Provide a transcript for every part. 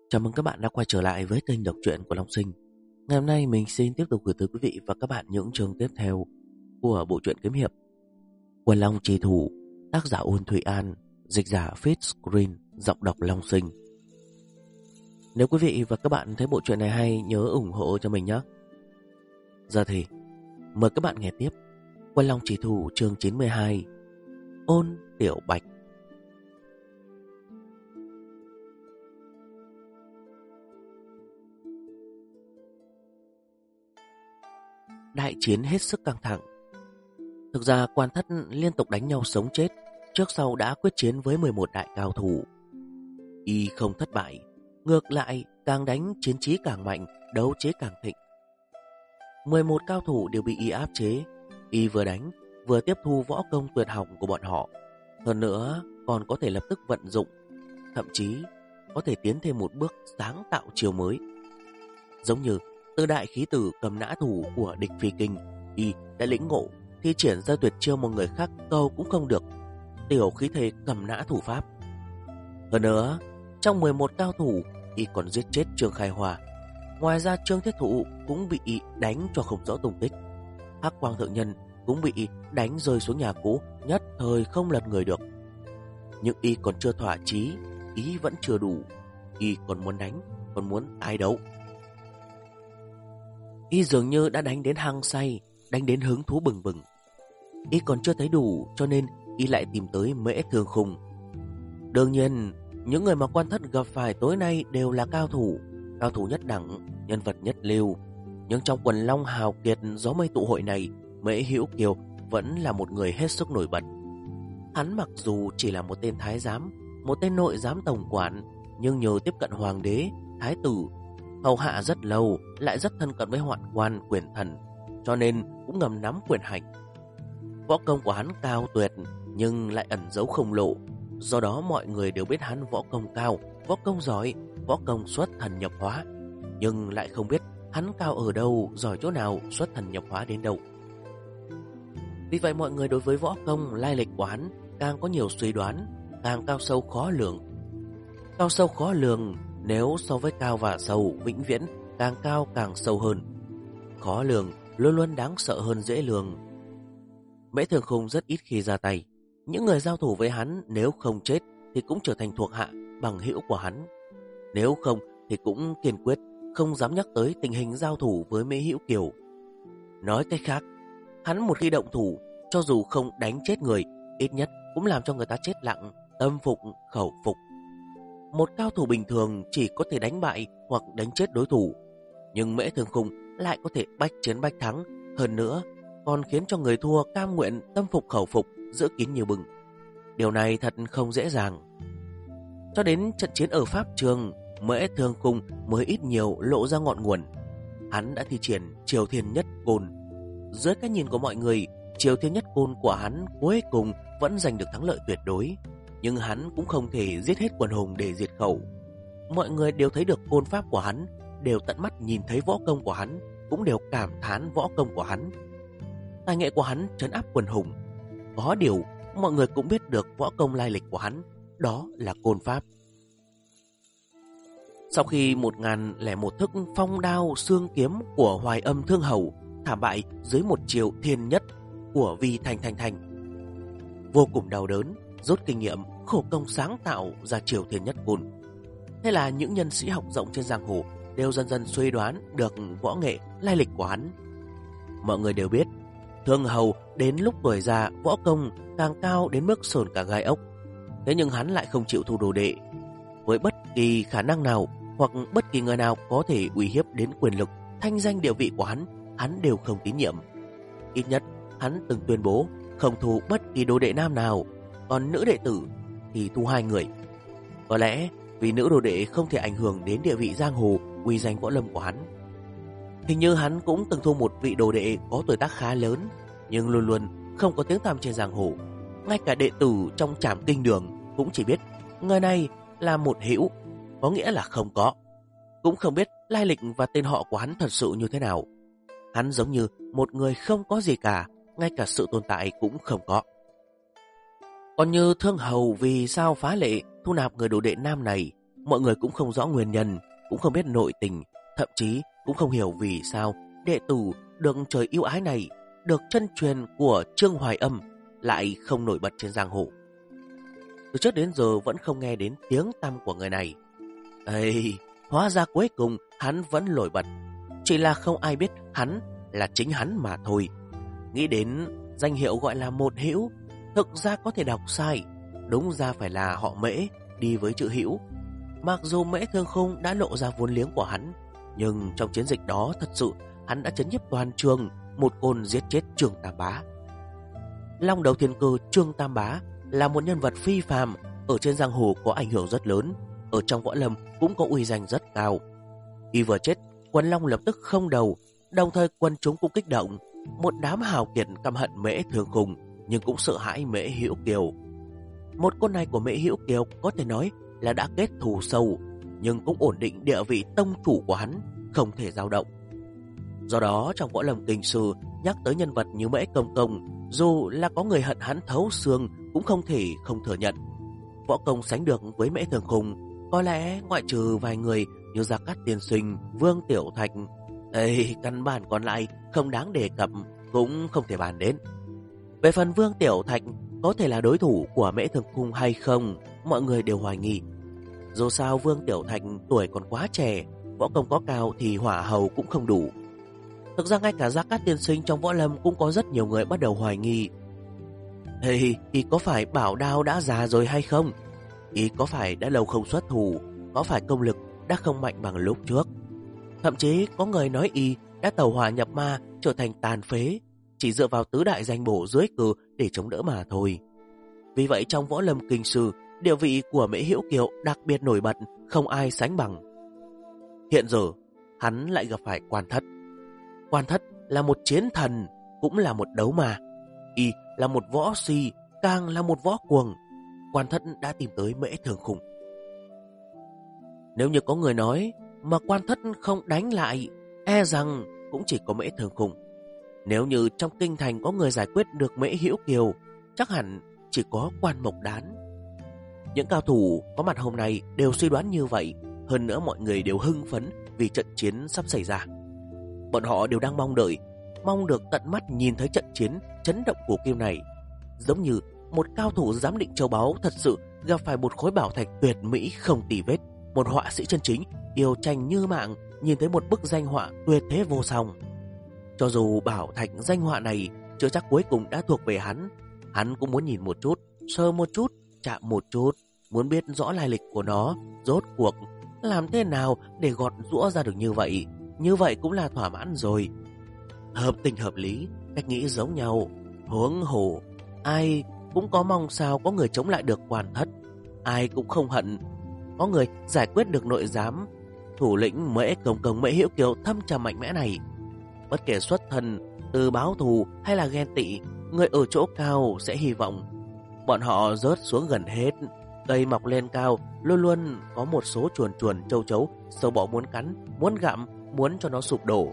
Chào mừng các bạn đã quay trở lại với kênh đọc truyện của Long Sinh. Ngày hôm nay mình xin tiếp tục gửi tới quý vị và các bạn những chương tiếp theo của bộ truyện kiếm hiệp Quần Long Chi Thủ, tác giả Ôn Thụy An, dịch giả Fitscreen, giọng đọc Long Sinh. Nếu quý vị và các bạn thấy bộ truyện này hay, nhớ ủng hộ cho mình nhé. Giờ thì mời các bạn nghe tiếp Quần Long Chi Thủ chương 92, Ôn Tiểu Bạch. Đại chiến hết sức căng thẳng. Thực ra Quan Thất liên tục đánh nhau sống chết, trước sau đã quyết chiến với 11 đại cao thủ. Y không thất bại, ngược lại càng đánh chiến trí càng mạnh, đấu chế càng thịnh. 11 cao thủ đều bị Y áp chế. Y vừa đánh vừa tiếp thu võ công tuyệt học của bọn họ, hơn nữa còn có thể lập tức vận dụng, thậm chí có thể tiến thêm một bước sáng tạo chiều mới. Giống như từ đại khí tử cầm nã thủ của địch phi kinh, Y đã lĩnh ngộ thi triển ra tuyệt chiêu một người khác câu cũng không được, tiểu khí thể cầm nã thủ pháp. Hơn nữa, trong 11 cao thủ, Y còn giết chết Trương Khai Hòa. Ngoài ra Trương Thiết Thụ cũng bị Y đánh cho không rõ tung tích. Hắc Quang Thượng Nhân cũng bị Y đánh rơi xuống nhà cũ, nhất thời không lật người được. Nhưng Y còn chưa thỏa chí, ý vẫn chưa đủ. Y còn muốn đánh, còn muốn tái đấu. Y dường như đã đánh đến hăng say, đánh đến hứng thú bừng bừng. Y còn chưa thấy đủ, cho nên Y lại tìm tới Mễ Thương Khung. Đương nhiên, những người mà Quan Thất gặp phải tối nay đều là cao thủ nhất đẳng, nhân vật nhất lưu. Nhưng trong quần long hào kiệt gió mây tụ hội này, Mễ Hữu Kiều vẫn là một người hết sức nổi bật. Hắn mặc dù chỉ là một tên thái giám, một tên nội giám tổng quản, nhưng nhờ tiếp cận hoàng đế, thái tử, hầu hạ rất lâu, lại rất thân cận với hoạn quan, quyền thần, cho nên cũng ngầm nắm quyền hành. Võ công của hắn cao tuyệt, nhưng lại ẩn giấu không lộ. Do đó mọi người đều biết hắn võ công cao, võ công giỏi, võ công xuất thần nhập hóa, nhưng lại không biết hắn cao ở đâu, giỏi chỗ nào, xuất thần nhập hóa đến đâu. Vì vậy mọi người đối với võ công lai lịch của hắn càng có nhiều suy đoán, càng cao sâu khó lường. Cao sâu khó lường nếu so với cao và sâu, vĩnh viễn càng cao càng sâu hơn. Khó lường luôn luôn đáng sợ hơn dễ lường. Mễ Thường Khung rất ít khi ra tay. Những người giao thủ với hắn nếu không chết thì cũng trở thành thuộc hạ, bằng hữu của hắn. Nếu không thì cũng kiên quyết không dám nhắc tới tình hình giao thủ với Mễ Hữu Kiều. Nói cách khác, hắn một khi động thủ, cho dù không đánh chết người, ít nhất cũng làm cho người ta chết lặng, tâm phục khẩu phục. Một cao thủ bình thường chỉ có thể đánh bại hoặc đánh chết đối thủ, nhưng Mễ Thường Khung lại có thể bách chiến bách thắng, hơn nữa còn khiến cho người thua cam nguyện tâm phục khẩu phục, giữ kín như bưng. Điều này thật không dễ dàng. Cho đến trận chiến ở Pháp Trường, Mễ Thường Khung mới ít nhiều lộ ra ngọn nguồn. Hắn đã thi triển Triều Thiên Nhất Côn. Dưới cái nhìn của mọi người, Triều Thiên Nhất Côn của hắn cuối cùng vẫn giành được thắng lợi tuyệt đối, nhưng hắn cũng không thể giết hết quần hùng để diệt khẩu. Mọi người đều thấy được côn pháp của hắn, đều tận mắt nhìn thấy võ công của hắn, cũng đều cảm thán võ công của hắn. Tài nghệ của hắn trấn áp quần hùng. Có điều, mọi người cũng biết được võ công lai lịch của hắn, đó là côn pháp. Sau khi 1001 thức phong đao xương kiếm của Hoài Âm Thương Hầu thảm bại dưới một chiều thiên nhất của Vi Thành, vô cùng đau đớn, rút kinh nghiệm, khổ công sáng tạo ra Triều Thiên Nhất Côn. Thế là những nhân sĩ học rộng trên giang hồ đều dần dần suy đoán được võ nghệ lai lịch của hắn. Mọi người đều biết, Thương Hầu đến lúc tuổi già võ công càng cao đến mức sồn cả gai ốc. Thế nhưng hắn lại không chịu thu đồ đệ. Với bất kỳ khả năng nào hoặc bất kỳ người nào có thể uy hiếp đến quyền lực, thanh danh địa vị của hắn đều không tín nhiệm. Ít nhất hắn từng tuyên bố không thu bất kỳ đồ đệ nam nào, còn nữ đệ tử thì thu 2 người. Có lẽ vì nữ đồ đệ không thể ảnh hưởng đến địa vị giang hồ, uy danh võ lâm của hắn. Hình như hắn cũng từng thu một vị đồ đệ có tuổi tác khá lớn, nhưng luôn luôn không có tiếng tăm trên giang hồ. Ngay cả đệ tử trong Trảm Kinh Đường cũng chỉ biết người này là một hữu, có nghĩa là không có, cũng không biết lai lịch và tên họ của hắn thật sự như thế nào. Hắn giống như một người không có gì cả, ngay cả sự tồn tại cũng không có. Còn như Thương Hầu vì sao phá lệ thu nạp người đồ đệ nam này, Mọi người cũng không rõ nguyên nhân, cũng không biết nội tình, thậm chí cũng không hiểu vì sao đệ tử được trời yêu ái này, được chân truyền của Trương Hoài Âm lại không nổi bật trên giang hồ. Từ trước đến giờ vẫn không nghe đến tiếng tăm của người này. Ây, hóa ra cuối cùng hắn vẫn nổi bật, chỉ là không ai biết hắn là chính hắn mà thôi. Nghĩ đến danh hiệu gọi là một Hữu, thực ra có thể đọc sai, đúng ra phải là họ Mễ đi với chữ Hữu. Mặc dù Mễ Thương Khung đã lộ ra vốn liếng của hắn, nhưng trong chiến dịch đó thật sự hắn đã trấn nhiếp toàn trường, một côn giết chết Trương Tam Bá. Long đầu thiên cơ Trương Tam Bá là một nhân vật phi phàm, ở trên giang hồ có ảnh hưởng rất lớn, ở trong võ lâm cũng có uy danh rất cao. Y vừa chết, quần long lập tức không đầu, đồng thời quần chúng cũng kích động. Một đám hào kiệt căm hận Mễ Thương Khung, nhưng cũng sợ hãi Mễ Hữu Kiều. Một con này của Mễ Hữu Kiều có thể nói là đã kết thù sâu, nhưng cũng ổn định địa vị tông chủ của hắn, không thể dao động. Do đó trong võ lâm kinh sư nhắc tới nhân vật như Mễ Công Công, dù là có người hận hắn thấu xương cũng không thể không thừa nhận. Võ công sánh được với Mễ Thương Khung, có lẽ ngoại trừ vài người như Gia Cát Tiên Sinh, Vương Tiểu Thạch, căn bản còn lại không đáng đề cập, cũng không thể bàn đến. Về phần Vương Tiểu Thạch có thể là đối thủ của Mễ Thương Khung hay không, mọi người đều hoài nghi. Dù sao Vương Tiểu Thạch tuổi còn quá trẻ, võ công có cao thì hỏa hầu cũng không đủ. Thực ra ngay cả Gia Cát Tiên Sinh trong võ lâm cũng có rất nhiều người bắt đầu hoài nghi. Y có phải bảo đao đã già rồi hay không? Y có phải đã lâu không xuất thủ? Có phải công lực đã không mạnh bằng lúc trước? Thậm chí có người nói Y đã tẩu hỏa nhập ma, trở thành tàn phế, chỉ dựa vào tứ đại danh bổ dưới cờ để chống đỡ mà thôi. Vì vậy trong võ lâm kinh sư, địa vị của Mễ Hữu Kiều đặc biệt nổi bật, không ai sánh bằng. Hiện giờ hắn lại gặp phải Quan Thất. Quan Thất là một chiến thần, cũng là một đấu ma. Y là một võ si, càng là một võ cuồng. Quan Thất đã tìm tới Mễ Thương Khung. Nếu như có người nói mà Quan Thất không đánh lại, e rằng cũng chỉ có Mễ Thương Khung. Nếu như trong kinh thành có người giải quyết được Mễ Hữu Kiều, chắc hẳn chỉ có Quan Mộc Đán. Những cao thủ có mặt hôm nay đều suy đoán như vậy. Hơn nữa mọi người đều hưng phấn vì trận chiến sắp xảy ra. Bọn họ đều đang mong được tận mắt nhìn thấy trận chiến chấn động của Kiều này. Giống như một cao thủ giám định châu báu thật sự gặp phải một khối bảo thạch tuyệt mỹ không tì vết, một họa sĩ chân chính yêu tranh như mạng nhìn thấy một bức danh họa tuyệt thế vô song. Cho dù bảo thạch danh họa này chưa chắc cuối cùng đã thuộc về hắn cũng muốn nhìn một chút, sờ một chút, chạm một chút, muốn biết rõ lai lịch của nó, rốt cuộc làm thế nào để gọt giũa ra được như vậy. Như vậy cũng là thỏa mãn rồi. Hợp tình hợp lý, cách nghĩ giống nhau. Huống hồ, ai cũng có mong sao có người chống lại được Quan Thất. Ai cũng không hận có người giải quyết được nội giám thủ lĩnh Mễ Công Công Mễ Hữu Kiều thâm trầm mạnh mẽ này. Bất kể xuất thân từ báo thù hay là ghen tị, người ở chỗ cao sẽ hy vọng bọn họ rớt xuống gần hết. Cây mọc lên cao luôn luôn có một số chuồn châu chấu sâu bọ muốn cắn, muốn gặm, muốn cho nó sụp đổ.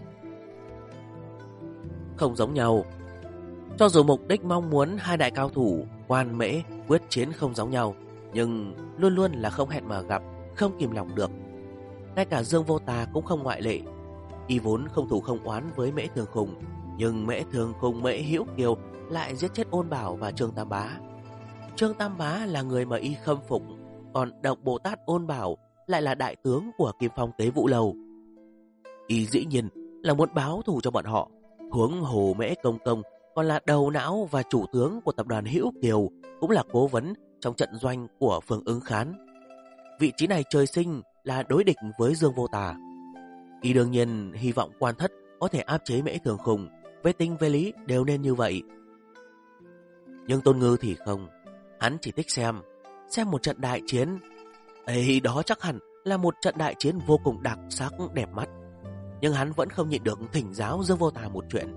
Không giống nhau. Cho dù mục đích mong muốn hai đại cao thủ Quan Mễ quyết chiến không giống nhau, nhưng luôn luôn là không hẹn mà gặp, không kìm lòng được. Ngay cả Dương Vô Tà cũng không ngoại lệ. Y vốn không thù không oán với Mễ Thương Khung, nhưng Mễ Thương Khung Mễ Hữu Kiều lại giết chết Ôn Bảo và Trương Tam Bá. Trương Tam Bá là người mà Y khâm phục, còn Độc Bồ Tát Ôn Bảo lại là đại tướng của Kim Phong Tế Vũ Lầu. Y dĩ nhiên là muốn báo thù cho bọn họ. Huống hồ Mễ Công Công còn là đầu não và chủ tướng của tập đoàn Hữu Kiều, cũng là cố vấn trong trận doanh của Phương Ứng Khán. Vị trí này trời sinh là đối địch với Dương Vô Tà. Y đương nhiên hy vọng Quan Thất có thể áp chế Mễ Thương Khung, về tình về lý đều nên như vậy. Nhưng Tôn Ngư thì không, hắn chỉ thích xem một trận đại chiến. Đó chắc hẳn là một trận đại chiến vô cùng đặc sắc đẹp mắt. Nhưng hắn vẫn không nhịn được thỉnh giáo Dương Vô Tà một chuyện.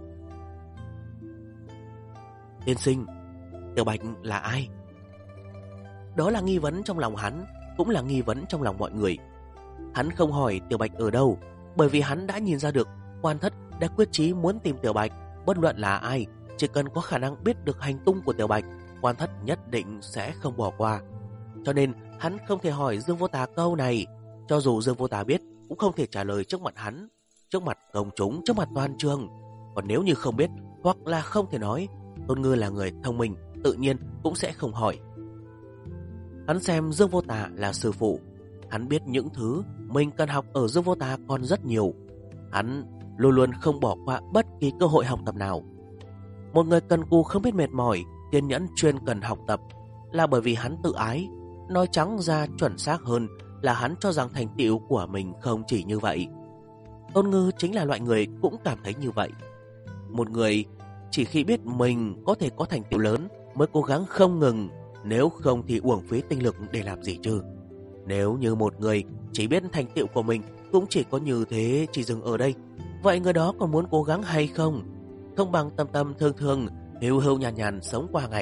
Tiên sinh, Tiểu Bạch là ai? Đó là nghi vấn trong lòng hắn, cũng là nghi vấn trong lòng mọi người. Hắn không hỏi Tiểu Bạch ở đâu, bởi vì hắn đã nhìn ra được Quan Thất đã quyết chí muốn tìm Tiểu Bạch. Bất luận là ai, chỉ cần có khả năng biết được hành tung của Tiểu Bạch, Quan Thất nhất định sẽ không bỏ qua. Cho nên hắn không thể hỏi Dương Vô Tà câu này. Cho dù Dương Vô Tà biết, cũng không thể trả lời trước mặt hắn, trước mặt công chúng, trước mặt toàn trường. Còn nếu như không biết, hoặc là không thể nói, Tôn Ngư là người thông minh, tự nhiên cũng sẽ không hỏi. Hắn xem Dương Vô Tà là sư phụ. Hắn biết những thứ mình cần học ở Dương Vô Tà còn rất nhiều. Hắn luôn luôn không bỏ qua bất kỳ cơ hội học tập nào. Một người cần cù không biết mệt mỏi, kiên nhẫn chuyên cần học tập là bởi vì hắn tự ái. Nói trắng ra chuẩn xác hơn là hắn cho rằng thành tựu của mình không chỉ như vậy. Tôn Ngư chính là loại người cũng cảm thấy như vậy. Một người chỉ khi biết mình có thể có thành tựu lớn mới cố gắng không ngừng, nếu không thì uổng phí tinh lực để làm gì chứ. Nếu như một người chỉ biết thành tựu của mình cũng chỉ có như thế, chỉ dừng ở đây, vậy người đó còn muốn cố gắng hay không? Không bằng tâm tâm thương thương, hưu hưu nhàn nhàn sống qua ngày.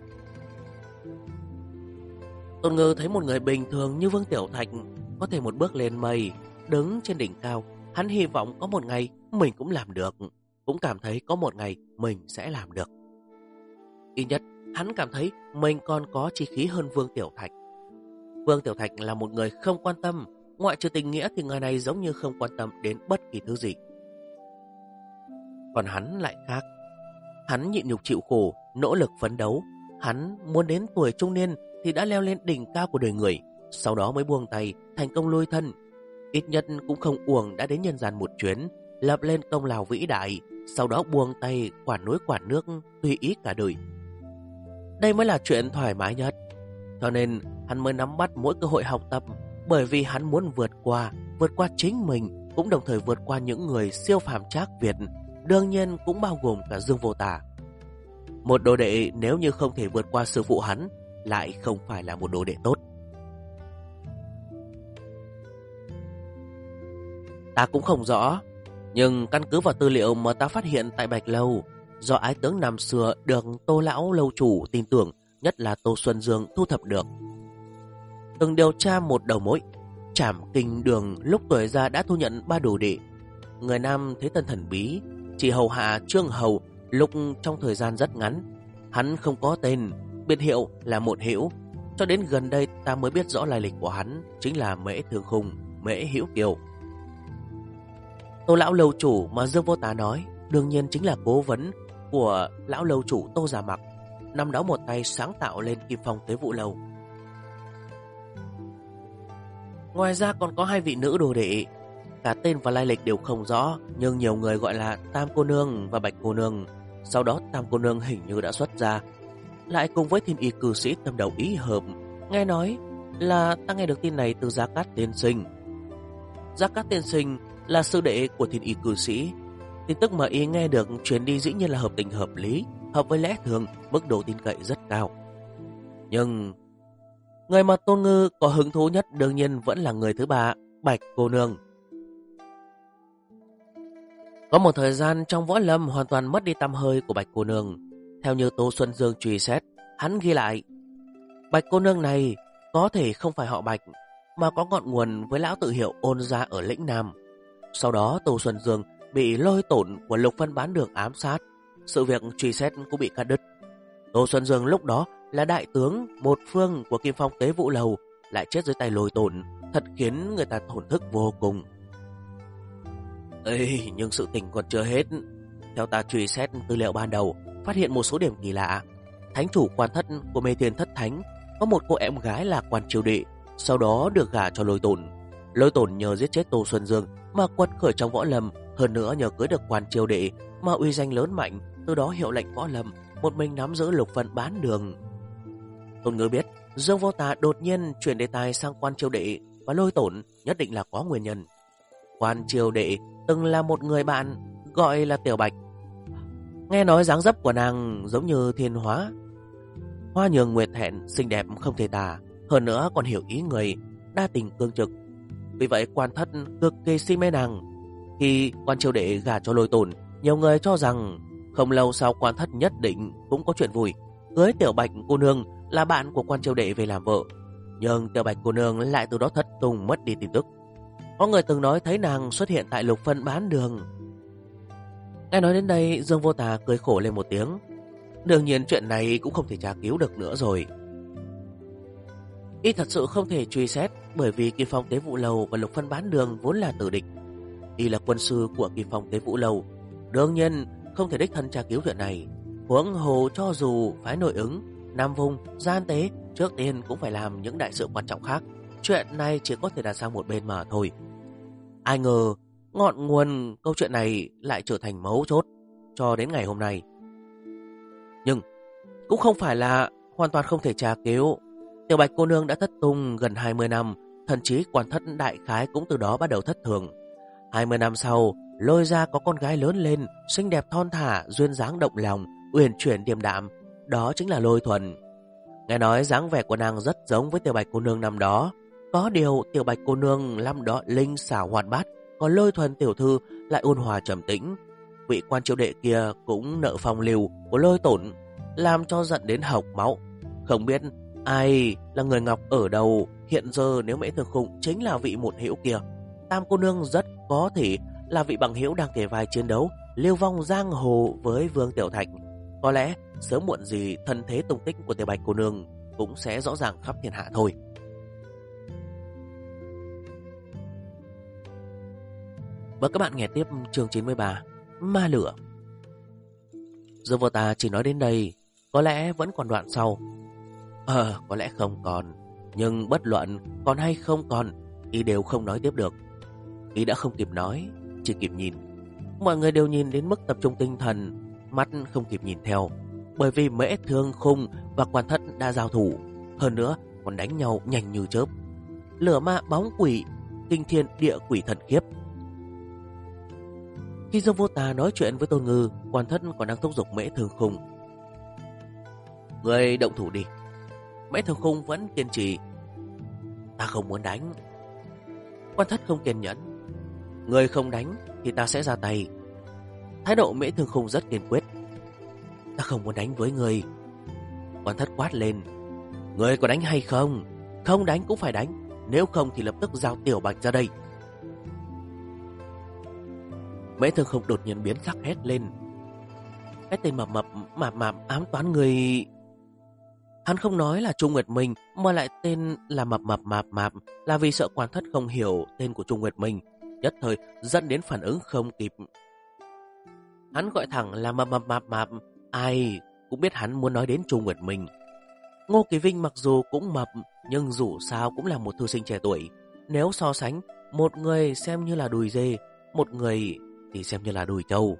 Tôn Ngư thấy một người bình thường như Vương Tiểu Thạch có thể một bước lên mây, đứng trên đỉnh cao. Hắn hy vọng có một ngày mình cũng làm được, cũng cảm thấy có một ngày mình sẽ làm được. Ít nhất hắn cảm thấy mình còn có chí khí hơn Vương Tiểu Thạch. Vương Tiểu Thạch là một người không quan tâm, ngoại trừ tình nghĩa thì người này giống như không quan tâm đến bất kỳ thứ gì. Còn hắn lại khác. Hắn nhịn nhục chịu khổ, nỗ lực phấn đấu. Hắn muốn đến tuổi trung niên thì đã leo lên đỉnh cao của đời người, sau đó mới buông tay, thành công lui thân. Ít nhất cũng không uổng đã đến nhân gian một chuyến, lập lên công lao vĩ đại, sau đó buông tay quản núi quản nước, tùy ý cả đời. Đây mới là chuyện thoải mái nhất. Cho nên hắn mới nắm bắt mỗi cơ hội học tập, bởi vì hắn muốn vượt qua chính mình, cũng đồng thời vượt qua những người siêu phàm trác Việt, đương nhiên cũng bao gồm cả Dương Vô Tà. Một đồ đệ nếu như không thể vượt qua sư phụ hắn, lại không phải là một đồ đệ tốt. Ta cũng không rõ, nhưng căn cứ vào tư liệu mà ta phát hiện tại Bạch Lâu, do ái tướng năm xưa được Tô lão lâu chủ tin tưởng, nhất là Tô Xuân Dương thu thập được. Từng điều tra một đầu mối, Trảm Kinh Đường lúc tuổi già đã thu nhận 3 đồ đệ. Người nam thế thân thần bí, chỉ hầu hạ Trương Hầu lúc trong thời gian rất ngắn. Hắn không có tên, biệt hiệu là Một Hữu. Cho đến gần đây ta mới biết rõ lai lịch của hắn, chính là Mễ Thương Khung, Mễ Hữu Kiều. Tô lão lâu chủ mà Dương Vô Tà nói đương nhiên chính là cố vấn của lão lâu chủ Tô Giả Mặc, năm đó một tay sáng tạo lên Kim Phong Tế Vụ Lâu. Ngoài ra còn có 2 vị nữ đồ đệ, cả tên và lai lịch đều không rõ, nhưng nhiều người gọi là Tam cô nương và Bạch cô nương. Sau đó Tam cô nương hình như đã xuất gia, lại cùng với Thiên Y cư sĩ tâm đầu ý hợp. Nghe nói là ta nghe được tin này từ Gia Cát tiên sinh. Gia Cát tiên sinh là sư đệ của Thiên Y cư sĩ. Tin tức mà y nghe được truyền đi dĩ nhiên là hợp tình hợp lý, hợp với lẽ thường, mức độ tin cậy rất cao. Nhưng người mà Tôn Ngư có hứng thú nhất đương nhiên vẫn là người thứ ba, Bạch cô nương. Có một thời gian trong võ lâm hoàn toàn mất đi tăm hơi của Bạch cô nương. Theo như Tô Xuân Dương truy xét, hắn ghi lại Bạch cô nương này có thể không phải họ Bạch, mà có ngọn nguồn với lão tự hiệu Ôn gia ở lĩnh Nam. Sau đó Tô Xuân Dương bị Lôi Tổn của Lục Phân Bán Đường ám sát, sự việc truy xét cũng bị cắt đứt. Tô Xuân Dương lúc đó là đại tướng một phương của Kim Phong Tế Vụ Lầu, lại chết dưới tay Lôi Tổn, thật khiến người ta thổn thức vô cùng. Nhưng sự tình còn chưa hết. Theo ta truy xét tư liệu ban đầu, phát hiện một số điểm kỳ lạ. Thánh chủ quan thất của Mê Thiên Thất Thánh có một cô em gái là Quan Triều Đệ, sau đó được gả cho Lôi Tổn. Lôi Tổn nhờ giết chết Tô Xuân Dương mà quật khởi trong võ lâm, hơn nữa nhờ cưới được Quan Triều Đệ mà uy danh lớn mạnh, từ đó hiệu lệnh võ lâm, một mình nắm giữ Lục Phân Bán Đường. Tôn Ngư biết Dương Vô Tà đột nhiên chuyển đề tài sang Quan Triều Đệ và Lôi Tổn nhất định là có nguyên nhân. Quan Triều Đệ từng là một người bạn gọi là Tiểu Bạch. Nghe nói dáng dấp của nàng giống như thiên hóa, hoa nhường nguyệt thẹn, xinh đẹp không thể tả, hơn nữa còn hiểu ý người, đa tình cương trực. Vì vậy Quan thất cực kỳ si mê nàng. Khi Quan Triều Đệ gả cho Lôi Tổn, nhiều người cho rằng không lâu sau Quan thất nhất định cũng có chuyện vui, cưới Tiểu Bạch cô nương là bạn của Quan Triều Đệ về làm vợ. Nhưng Tiểu Bạch cô nương lại từ đó thất tung mất đi tin tức. Có người từng nói thấy nàng xuất hiện tại Lục Phân Bán Đường. Nghe nói đến đây, Dương Vô Tà cười khổ lên một tiếng. Đương nhiên chuyện này cũng không thể tra cứu được nữa rồi. Y thật sự không thể truy xét, bởi vì Kỳ Phong Tế Vụ Lầu và Lục Phân Bán Đường vốn là tử địch. Y là quân sư của Kỳ Phong Tế Vụ Lầu, đương nhiên không thể đích thân tra cứu chuyện này. Huống hồ cho dù phái nội ứng, Nam Vùng, Gian Tế trước tiên cũng phải làm những đại sự quan trọng khác. Chuyện này chỉ có thể đặt sang một bên mà thôi. Ai ngờ ngọn nguồn câu chuyện này lại trở thành mấu chốt cho đến ngày hôm nay. Nhưng cũng không phải là hoàn toàn không thể tra cứu. Tiểu Bạch cô nương đã thất tung gần 20 năm, thậm chí quan thất đại khái cũng từ đó bắt đầu thất thường. 20 năm sau, Lôi ra có con gái lớn lên, xinh đẹp thon thả, duyên dáng động lòng, uyển chuyển điềm đạm, đó chính là Lôi Thuần. Nghe nói dáng vẻ của nàng rất giống với Tiểu Bạch cô nương năm đó. Có điều Tiểu Bạch cô nương năm đó linh xảo hoạt bát, còn Lôi Thuần tiểu thư lại ôn hòa trầm tĩnh. Vị quan triệu đệ kia cũng nợ phong lưu của Lôi Tổn, làm cho giận đến hộc máu. Không biết ai là người ngọc ở đâu. Hiện giờ nếu Mễ Thường Khung chính là vị một hữu kia, Tam cô nương rất có thể là vị bằng hữu đang kề vai chiến đấu lưu vong giang hồ với Vương Tiểu Thạch. Có lẽ sớm muộn gì thân thế tung tích của Tiểu Bạch cô nương cũng sẽ rõ ràng khắp thiên hạ thôi. Và các bạn nghe tiếp chương 93 Ma Lửa. Dương Vô Tà chỉ nói đến đây, có lẽ vẫn còn đoạn sau. Có lẽ không còn, nhưng bất luận còn hay không còn, y đều không nói tiếp được. Y đã không kịp nói, chỉ kịp nhìn. Mọi người đều nhìn đến mức tập trung tinh thần, mắt không kịp nhìn theo, bởi vì Mễ Thương Khung và Quan Thất đã giao thủ, hơn nữa còn đánh nhau nhanh như chớp. Lửa ma bóng quỷ, kinh thiên địa quỷ thần khiếp. Khi Dương Vô Tà nói chuyện với Tôn Ngư, Quan Thất còn đang thúc giục Mễ Thương Khung. Người động thủ đi. Mễ Thương Khung vẫn kiên trì. Ta không muốn đánh. Quan Thất không kiên nhẫn. Người không đánh thì ta sẽ ra tay. Thái độ Mễ Thương Khung rất kiên quyết. Ta không muốn đánh với người. Quan Thất quát lên. Người có đánh hay không? Không đánh cũng phải đánh. Nếu không thì lập tức giao Tiểu Bạch ra đây. Mễ Thương Khung đột nhiên biến sắc hét lên. Cái tên mập ám toán người. Hắn không nói là Trung Nguyệt Minh mà lại tên là mập, là vì sợ Quan Thất không hiểu tên của Trung Nguyệt Minh, nhất thời dẫn đến phản ứng không kịp. Hắn gọi thẳng là mập, ai cũng biết hắn muốn nói đến Trung Nguyệt Minh. Ngô Kỳ Vinh mặc dù cũng mập, nhưng dù sao cũng là một thư sinh trẻ tuổi. Nếu so sánh, một người xem như là đùi dê, một người thì xem như là đùi trâu.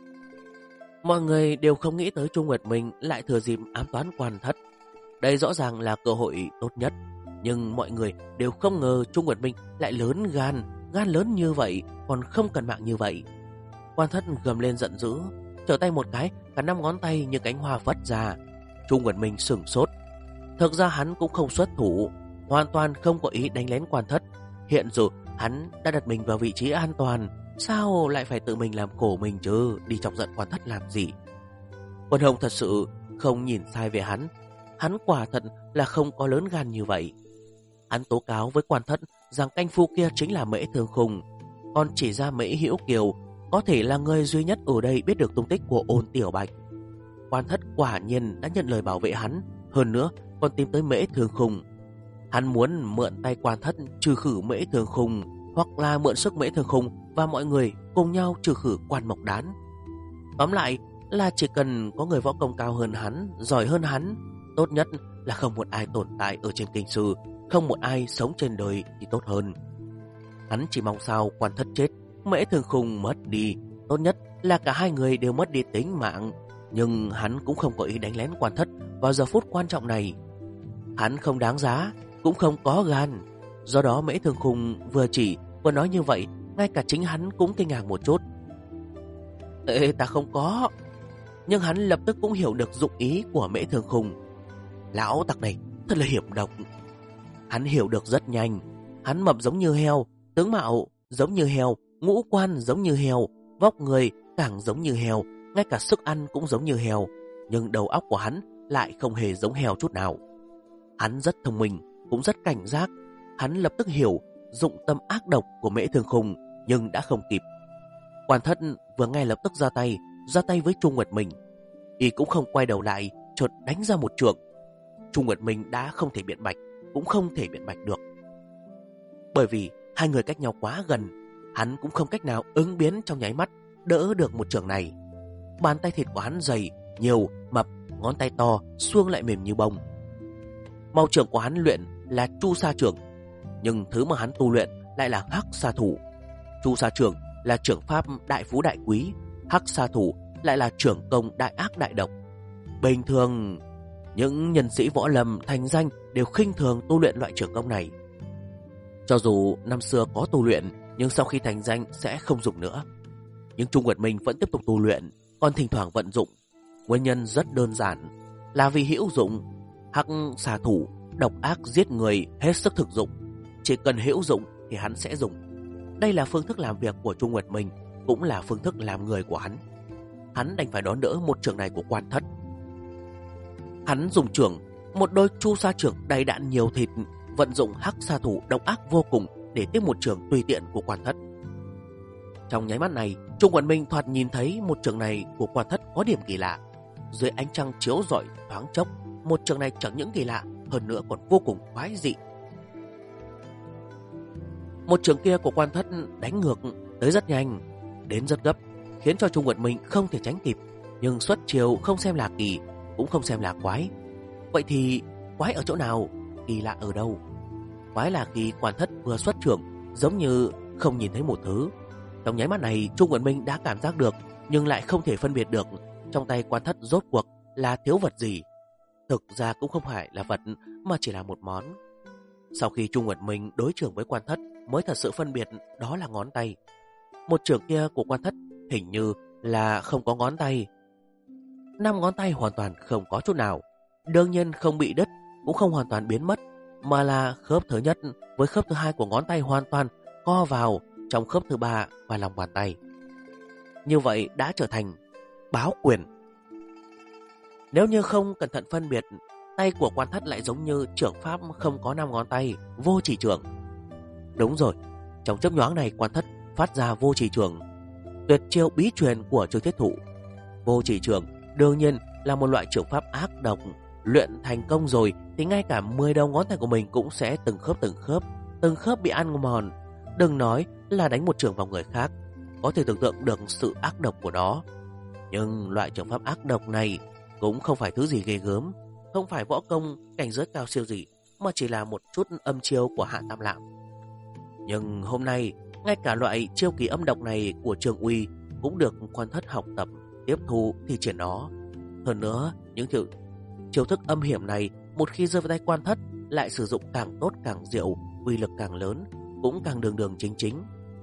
Mọi người đều không nghĩ tới Trung Nguyệt Minh lại thừa dịp ám toán Quan Thất. Đây rõ ràng là cơ hội tốt nhất, nhưng mọi người đều không ngờ Trung Nguyệt Minh lại lớn gan lớn như vậy, còn không cần mạng như vậy. Quan Thất gầm lên giận dữ, trở tay một cái, cả 5 ngón tay như cánh hoa vất ra. Trung Nguyệt Minh sửng sốt. Thực ra hắn cũng không xuất thủ, hoàn toàn không có ý đánh lén Quan Thất. Hiện giờ hắn đã đặt mình vào vị trí an toàn, sao lại phải tự mình làm khổ mình chứ, đi chọc giận Quan Thất làm gì? Quân Hồng thật sự không nhìn sai về hắn. Hắn quả thật là không có lớn gan như vậy. Hắn tố cáo với Quan Thất rằng canh phu kia chính là Mễ Thương Khung, còn chỉ ra Mễ Hữu Kiều có thể là người duy nhất ở đây biết được tung tích của Ôn Tiểu Bạch. Quan Thất quả nhiên đã nhận lời bảo vệ hắn, hơn nữa còn tìm tới Mễ Thương Khung. Hắn muốn mượn tay Quan Thất trừ khử Mễ Thương Khung, hoặc là mượn sức Mễ Thương Khung và mọi người cùng nhau trừ khử Quan Mộc Đán. Tóm lại là chỉ cần có người võ công cao hơn hắn, giỏi hơn hắn, tốt nhất là không một ai tồn tại ở trên kinh sư, không một ai sống trên đời thì tốt hơn. Hắn chỉ mong sao Quan Thất chết, Mễ Thương Khung mất đi, tốt nhất là cả hai người đều mất đi tính mạng. Nhưng hắn cũng không có ý đánh lén Quan Thất vào giờ phút quan trọng này. Hắn không đáng giá, cũng không có gan. Do đó Mễ Thương Khung vừa chỉ vừa nói như vậy, ngay cả chính hắn cũng kinh ngạc một chút. Ta không có. Nhưng hắn lập tức cũng hiểu được dụng ý của Mễ Thương Khung. Lão tặc này thật là hiểm độc. Hắn hiểu được rất nhanh. Hắn mập giống như heo, tướng mạo giống như heo, ngũ quan giống như heo, vóc người càng giống như heo, ngay cả sức ăn cũng giống như heo. Nhưng đầu óc của hắn lại không hề giống heo chút nào. Hắn rất thông minh, cũng rất cảnh giác. Hắn lập tức hiểu dụng tâm ác độc của Mễ Thương Khung, nhưng đã không kịp. Quan Thất vừa ngay lập tức ra tay với Trung Nguyệt Minh. Y cũng không quay đầu lại, chợt đánh ra một chưởng. Trung Nguyệt Minh đã không thể biện bạch, cũng không thể biện bạch được. Bởi vì hai người cách nhau quá gần, hắn cũng không cách nào ứng biến trong nháy mắt đỡ được một chưởng này. Bàn tay thịt của hắn dày, nhiều, mập, ngón tay to, xương lại mềm như bông. Màu chưởng của hắn luyện là Chu Sa Chưởng, nhưng thứ mà hắn tu luyện lại là Hắc Sa Thủ. Chu Sa Chưởng là chưởng pháp đại phú đại quý, Hắc Sa Thủ lại là chưởng công đại ác đại độc. Bình thường, những nhân sĩ võ lâm thành danh đều khinh thường tu luyện loại chưởng công này. Cho dù năm xưa có tu luyện, nhưng sau khi thành danh sẽ không dùng nữa. Nhưng Trung Nguyệt Minh vẫn tiếp tục tu luyện, còn thỉnh thoảng vận dụng. Nguyên nhân rất đơn giản, là vì hữu dụng. Hắc Sa Thủ độc ác giết người hết sức thực dụng, chỉ cần hữu dụng thì hắn sẽ dùng. Đây là phương thức làm việc của Trung Nguyệt Minh, cũng là phương thức làm người của hắn. Hắn đành phải đón đỡ một chưởng này của Quan Thất. Hắn dùng chưởng, một đôi Chu Sa Chưởng đầy đạn nhiều thịt, vận dụng Hắc Sa Thủ độc ác vô cùng để tiếp một chưởng tùy tiện của Quan Thất. Trong nháy mắt này, Trung Nguyệt Minh thoạt nhìn thấy một chưởng này của Quan Thất có điểm kỳ lạ. Dưới ánh trăng chiếu rọi thoáng chốc, một chưởng này chẳng những kỳ lạ, hơn nữa còn vô cùng quái dị. Một chưởng kia của Quan Thất đánh ngược tới rất nhanh, đến rất gấp, khiến cho Trung Nguyệt Minh không thể tránh kịp. Nhưng xuất chiều không xem là kỳ, cũng không xem là quái. Vậy thì quái ở chỗ nào, kỳ lạ ở đâu? Quái là khi Quan Thất vừa xuất chưởng, giống như không nhìn thấy một thứ. Trong nháy mắt này, Trung Nguyệt Minh đã cảm giác được, nhưng lại không thể phân biệt được trong tay Quan Thất rốt cuộc là thiếu vật gì. Thực ra cũng không phải là vật, mà chỉ là một món. Sau khi Trung Nguyệt Minh đối chưởng với Quan Thất mới thật sự phân biệt đó là ngón tay. Một chưởng kia của Quan Thất hình như là không có ngón tay. 5 ngón tay hoàn toàn không có chút nào. Đương nhiên không bị đứt, cũng không hoàn toàn biến mất, mà là khớp thứ nhất với khớp thứ hai của ngón tay hoàn toàn co vào trong khớp thứ ba và lòng bàn tay. Như vậy đã trở thành báo quyền. Nếu như không cẩn thận phân biệt, tay của Quan Thất lại giống như chưởng pháp không có 5 ngón tay, vô chỉ chưởng. Đúng rồi, trong chớp nhoáng này Quan Thất phát ra vô chỉ chưởng, tuyệt chiêu bí truyền của Trương Thiết Thụ. Vô chỉ chưởng đương nhiên là một loại chưởng pháp ác độc, luyện thành công rồi thì ngay cả 10 đầu ngón tay của mình cũng sẽ từng khớp bị ăn mòn. Đừng nói là đánh một chưởng vào người khác, có thể tưởng tượng được sự ác độc của nó. Nhưng loại chưởng pháp ác độc này cũng không phải thứ gì ghê gớm, không phải võ công cảnh giới cao siêu gì, mà chỉ là một chút âm chiêu của Hạ Tam Lạm. Nhưng hôm nay, ngay cả loại chiêu kỳ âm độc này của Trường Uy cũng được Quan Thất học tập, tiếp thu thi triển nó. Hơn nữa, những chiêu thức âm hiểm này một khi rơi vào tay Quan Thất lại sử dụng càng tốt càng diệu, uy lực càng lớn, cũng càng đường đường chính chính.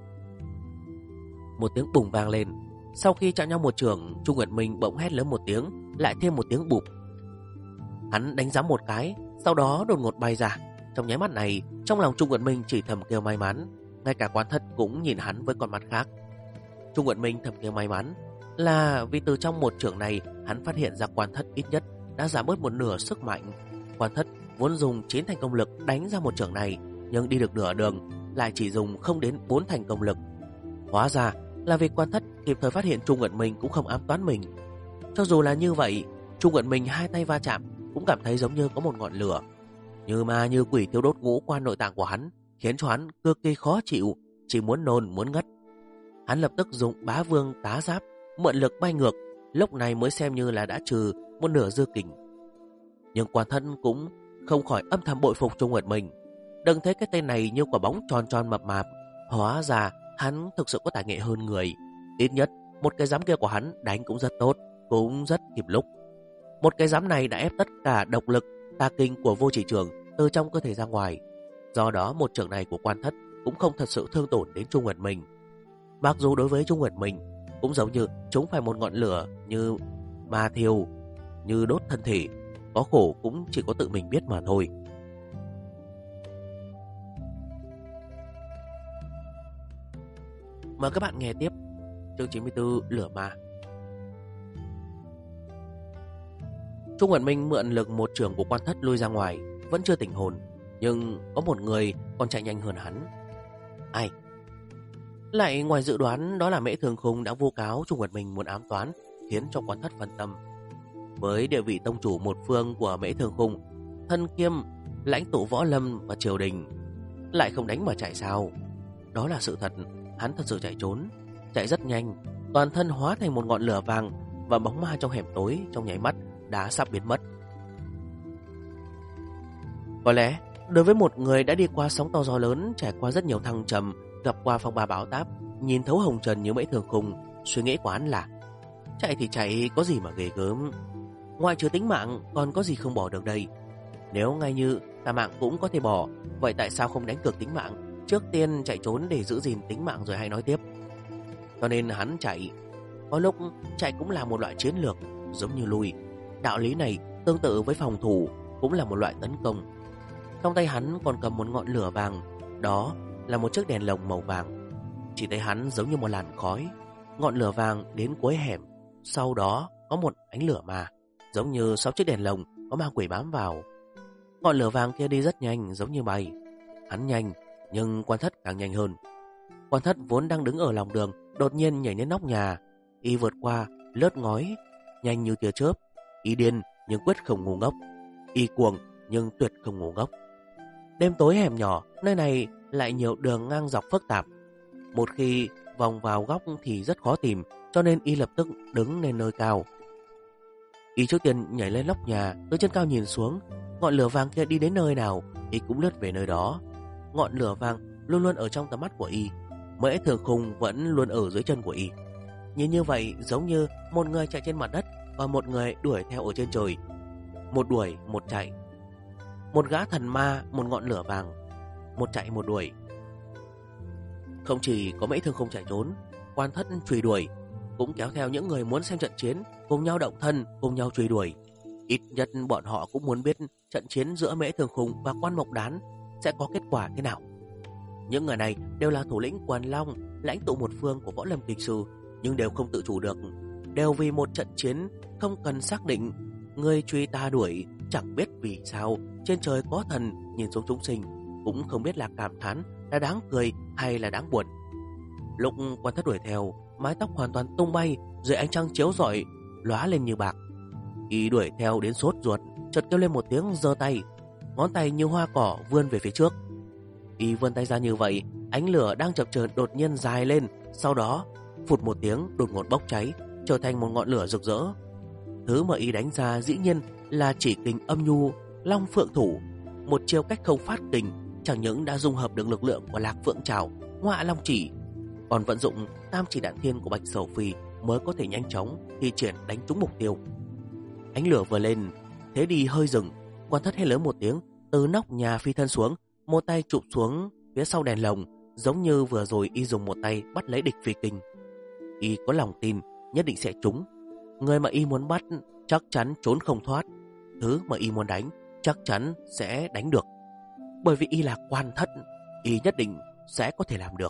Một tiếng bùng vang lên. Sau khi chạm nhau một chưởng, Trung Nguyệt Minh bỗng hét lớn một tiếng, lại thêm một tiếng bụp. Hắn đánh giám một cái, sau đó đột ngột bay ra. Trong nháy mắt này, trong lòng Trung Nguyệt Minh chỉ thầm kêu may mắn. Ngay cả Quan Thất cũng nhìn hắn với con mắt khác. Trung Nguyệt Minh thầm kêu may mắn là vì từ trong một chưởng này, hắn phát hiện ra Quan Thất ít nhất đã giảm bớt một nửa sức mạnh. Quan Thất vốn dùng 9 thành công lực đánh ra một chưởng này, nhưng đi được nửa đường lại chỉ dùng không đến 4 thành công lực. Hóa ra là vì Quan Thất kịp thời phát hiện Trung Nguyệt Minh cũng không ám toán mình. Cho dù là như vậy, Trung Nguyệt Minh hai tay va chạm cũng cảm thấy giống như có một ngọn lửa, như ma như quỷ thiêu đốt ngũ quan nội tạng của hắn, khiến cho hắn cực kỳ khó chịu, chỉ muốn nôn muốn ngất. Hắn lập tức dùng Bá Vương Tá Giáp mượn lực bay ngược, lúc này mới xem như là đã trừ một nửa dư kình. Nhưng Quan Thất cũng không khỏi âm thầm bội phục Trung Nguyệt Minh. Đừng thấy cái tên này như quả bóng tròn tròn mập mạp, hóa ra hắn thực sự có tài nghệ hơn người. Ít nhất một cái giám kia của hắn đánh cũng rất tốt, cũng rất kịp lúc. Một cái giám này đã ép tất cả độc lực tà kinh của vô chỉ chưởng từ trong cơ thể ra ngoài. Do đó một chưởng này của Quan Thất cũng không thật sự thương tổn đến Trung Nguyệt Minh. Mặc dù đối với Trung Nguyệt Minh cũng giống như chúng phải một ngọn lửa như ma thiêu, như đốt thân thể, có khổ cũng chỉ có tự mình biết mà thôi. Mời các bạn nghe tiếp chương 94 Lửa Ma. Trung Nguyệt Minh mượn lực một chưởng của Quan Thất lui ra ngoài, vẫn chưa tỉnh hồn, nhưng có một người còn chạy nhanh hơn hắn. Ai? Lại ngoài dự đoán, đó là Mễ Thường Khung đã vu cáo Trung Nguyệt Minh muốn ám toán, khiến cho Quan Thất phân tâm. Với địa vị tông chủ một phương của Mễ Thường Khung, thân kiêm lãnh tụ võ lâm và triều đình. Lại không đánh mà chạy sao? Đó là sự thật, hắn thật sự chạy trốn, chạy rất nhanh, toàn thân hóa thành một ngọn lửa vàng và bóng ma trong hẻm tối trong nháy mắt đã sắp biến mất. Có lẽ, đối với một người đã đi qua sóng to gió lớn, trải qua rất nhiều thăng trầm, gặp qua phong ba bão táp, nhìn thấu hồng trần như Mễ Thường Khung, suy nghĩ của hắn là chạy thì chạy, có gì mà ghê gớm. Ngoại trừ tính mạng còn có gì không bỏ được đây. Nếu ngay như cả mạng cũng có thể bỏ, vậy tại sao không đánh cược tính mạng, trước tiên chạy trốn để giữ gìn tính mạng rồi hay nói tiếp. Cho nên hắn chạy. Có lúc chạy cũng là một loại chiến lược, giống như lui. Đạo lý này tương tự với phòng thủ, cũng là một loại tấn công. Trong tay hắn còn cầm một ngọn lửa vàng, đó là một chiếc đèn lồng màu vàng. Chỉ thấy hắn giống như một làn khói, ngọn lửa vàng đến cuối hẻm, sau đó có một ánh lửa mà, giống như 6 chiếc đèn lồng có ma quỷ bám vào. Ngọn lửa vàng kia đi rất nhanh, giống như bay. Hắn nhanh, nhưng Quan Thất càng nhanh hơn. Quan Thất vốn đang đứng ở lòng đường, đột nhiên nhảy lên nóc nhà. Y vượt qua, lướt ngói, nhanh như tia chớp. Y điên nhưng quyết không ngu ngốc. Y cuồng nhưng tuyệt không ngu ngốc. Đêm tối hẻm nhỏ, nơi này lại nhiều đường ngang dọc phức tạp. Một khi vòng vào góc thì rất khó tìm, cho nên Y lập tức đứng lên nơi cao. Y trước tiên nhảy lên nóc nhà, từ trên cao nhìn xuống, ngọn lửa vàng kia đi đến nơi nào, Y cũng lướt về nơi đó. Ngọn lửa vàng luôn luôn ở trong tầm mắt của Y, Mễ Thường Khung vẫn luôn ở dưới chân của Y. Nhìn như vậy giống như một người chạy trên mặt đất và một người đuổi theo ở trên trời. Một đuổi, một chạy. Một gã thần ma, một ngọn lửa vàng. Một chạy, một đuổi. Không chỉ có Mễ Thường Khung chạy trốn, Quan Thất truy đuổi, cũng kéo theo những người muốn xem trận chiến, cùng nhau động thân, cùng nhau truy đuổi. Ít nhất bọn họ cũng muốn biết trận chiến giữa Mễ Thường Khung và Quan Mộc Đán sẽ có kết quả thế nào. Những người này đều là thủ lĩnh Quan Long, lãnh tụ một phương của võ lâm kịch sư, nhưng đều không tự chủ được, đều vì một trận chiến không cần xác định, người truy ta đuổi, chẳng biết vì sao trên trời có thần nhìn xuống chúng sinh, cũng không biết là cảm thán là đáng cười hay là đáng buồn. Lúc Quan Thất đuổi theo, mái tóc hoàn toàn tung bay dưới ánh trăng chiếu rọi, lóa lên như bạc. Y đuổi theo đến sốt ruột, chợt kêu lên một tiếng, giơ tay, ngón tay như hoa cỏ vươn về phía trước. Y vươn tay ra như vậy, ánh lửa đang chập chờn đột nhiên dài lên, sau đó phụt một tiếng đột ngột bốc cháy, trở thành một ngọn lửa rực rỡ. Thứ mà Y đánh ra dĩ nhiên là chỉ kình âm nhu Long Phượng Thủ, một chiêu cách không phát kình, chẳng những đã dung hợp được lực lượng của Lạc Phượng Trảo, Ngọa Long Chỉ, còn vận dụng Tam Chỉ Đạn Thiên của Bạch Sầu Phi mới có thể nhanh chóng thi triển đánh trúng mục tiêu. Ánh lửa vừa lên, thế đi hơi dừng, Quan Thất hét lớn một tiếng, từ nóc nhà phi thân xuống, một tay chụp xuống phía sau đèn lồng, giống như vừa rồi Y dùng một tay bắt lấy địch phi kình. Y có lòng tin nhất định sẽ trúng. Người mà Y muốn bắt chắc chắn trốn không thoát, thứ mà Y muốn đánh chắc chắn sẽ đánh được. Bởi vì Y là Quan Thất, Y nhất định sẽ có thể làm được.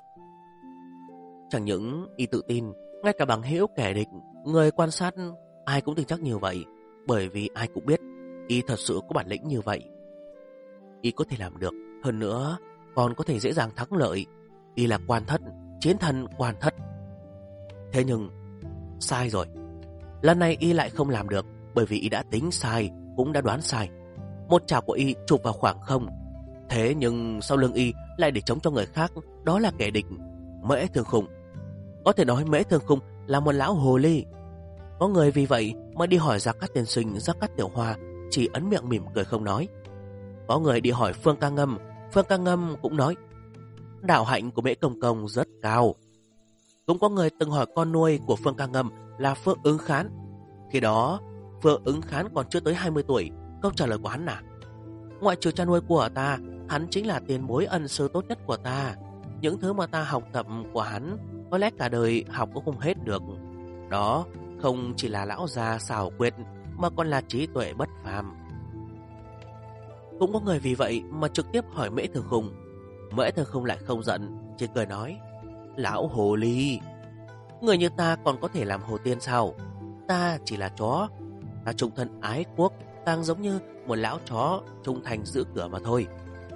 Chẳng những Y tự tin, ngay cả bằng hữu kẻ địch, người quan sát ai cũng tin chắc như vậy, bởi vì ai cũng biết Y thật sự có bản lĩnh như vậy. Y có thể làm được, hơn nữa còn có thể dễ dàng thắng lợi. Y là Quan Thất, chiến thần Quan Thất. Thế nhưng sai rồi. Lần này Y lại không làm được, bởi vì Y đã tính sai, cũng đã đoán sai. Một chảo của Y chụp vào khoảng không, thế nhưng sau lưng Y lại để chống cho người khác, đó là kẻ địch, Mễ Thường Khung. Có thể nói Mễ Thường Khung là một lão hồ ly. Có người vì vậy mà đi hỏi Gia Cát Tiên Sinh, Gia Cát Tiểu Hoa chỉ ấn miệng mỉm cười không nói. Có người đi hỏi Phương Ca Ngâm, Phương Ca Ngâm cũng nói đạo hạnh của Mễ Công Công rất cao. Cũng có người từng hỏi con nuôi của Phương Ca Ngâm là Phương Ứng Khán. Khi đó Phương Ứng Khán còn chưa tới 20 tuổi. Câu trả lời của hắn là: ngoại trừ cha nuôi của ta, hắn chính là tiền bối ân sư tốt nhất của ta. Những thứ mà ta học tập của hắn, có lẽ cả đời học cũng không hết được. Đó không chỉ là lão già xảo quyệt, mà còn là trí tuệ bất phàm. Cũng có người vì vậy mà trực tiếp hỏi Mễ Thường Khung. Mễ Thường Khung lại không giận, chỉ cười nói: lão hồ ly, người như ta còn có thể làm hồ tiên sao? Ta chỉ là chó, ta trung thân ái quốc, càng giống như một lão chó trung thành giữ cửa mà thôi.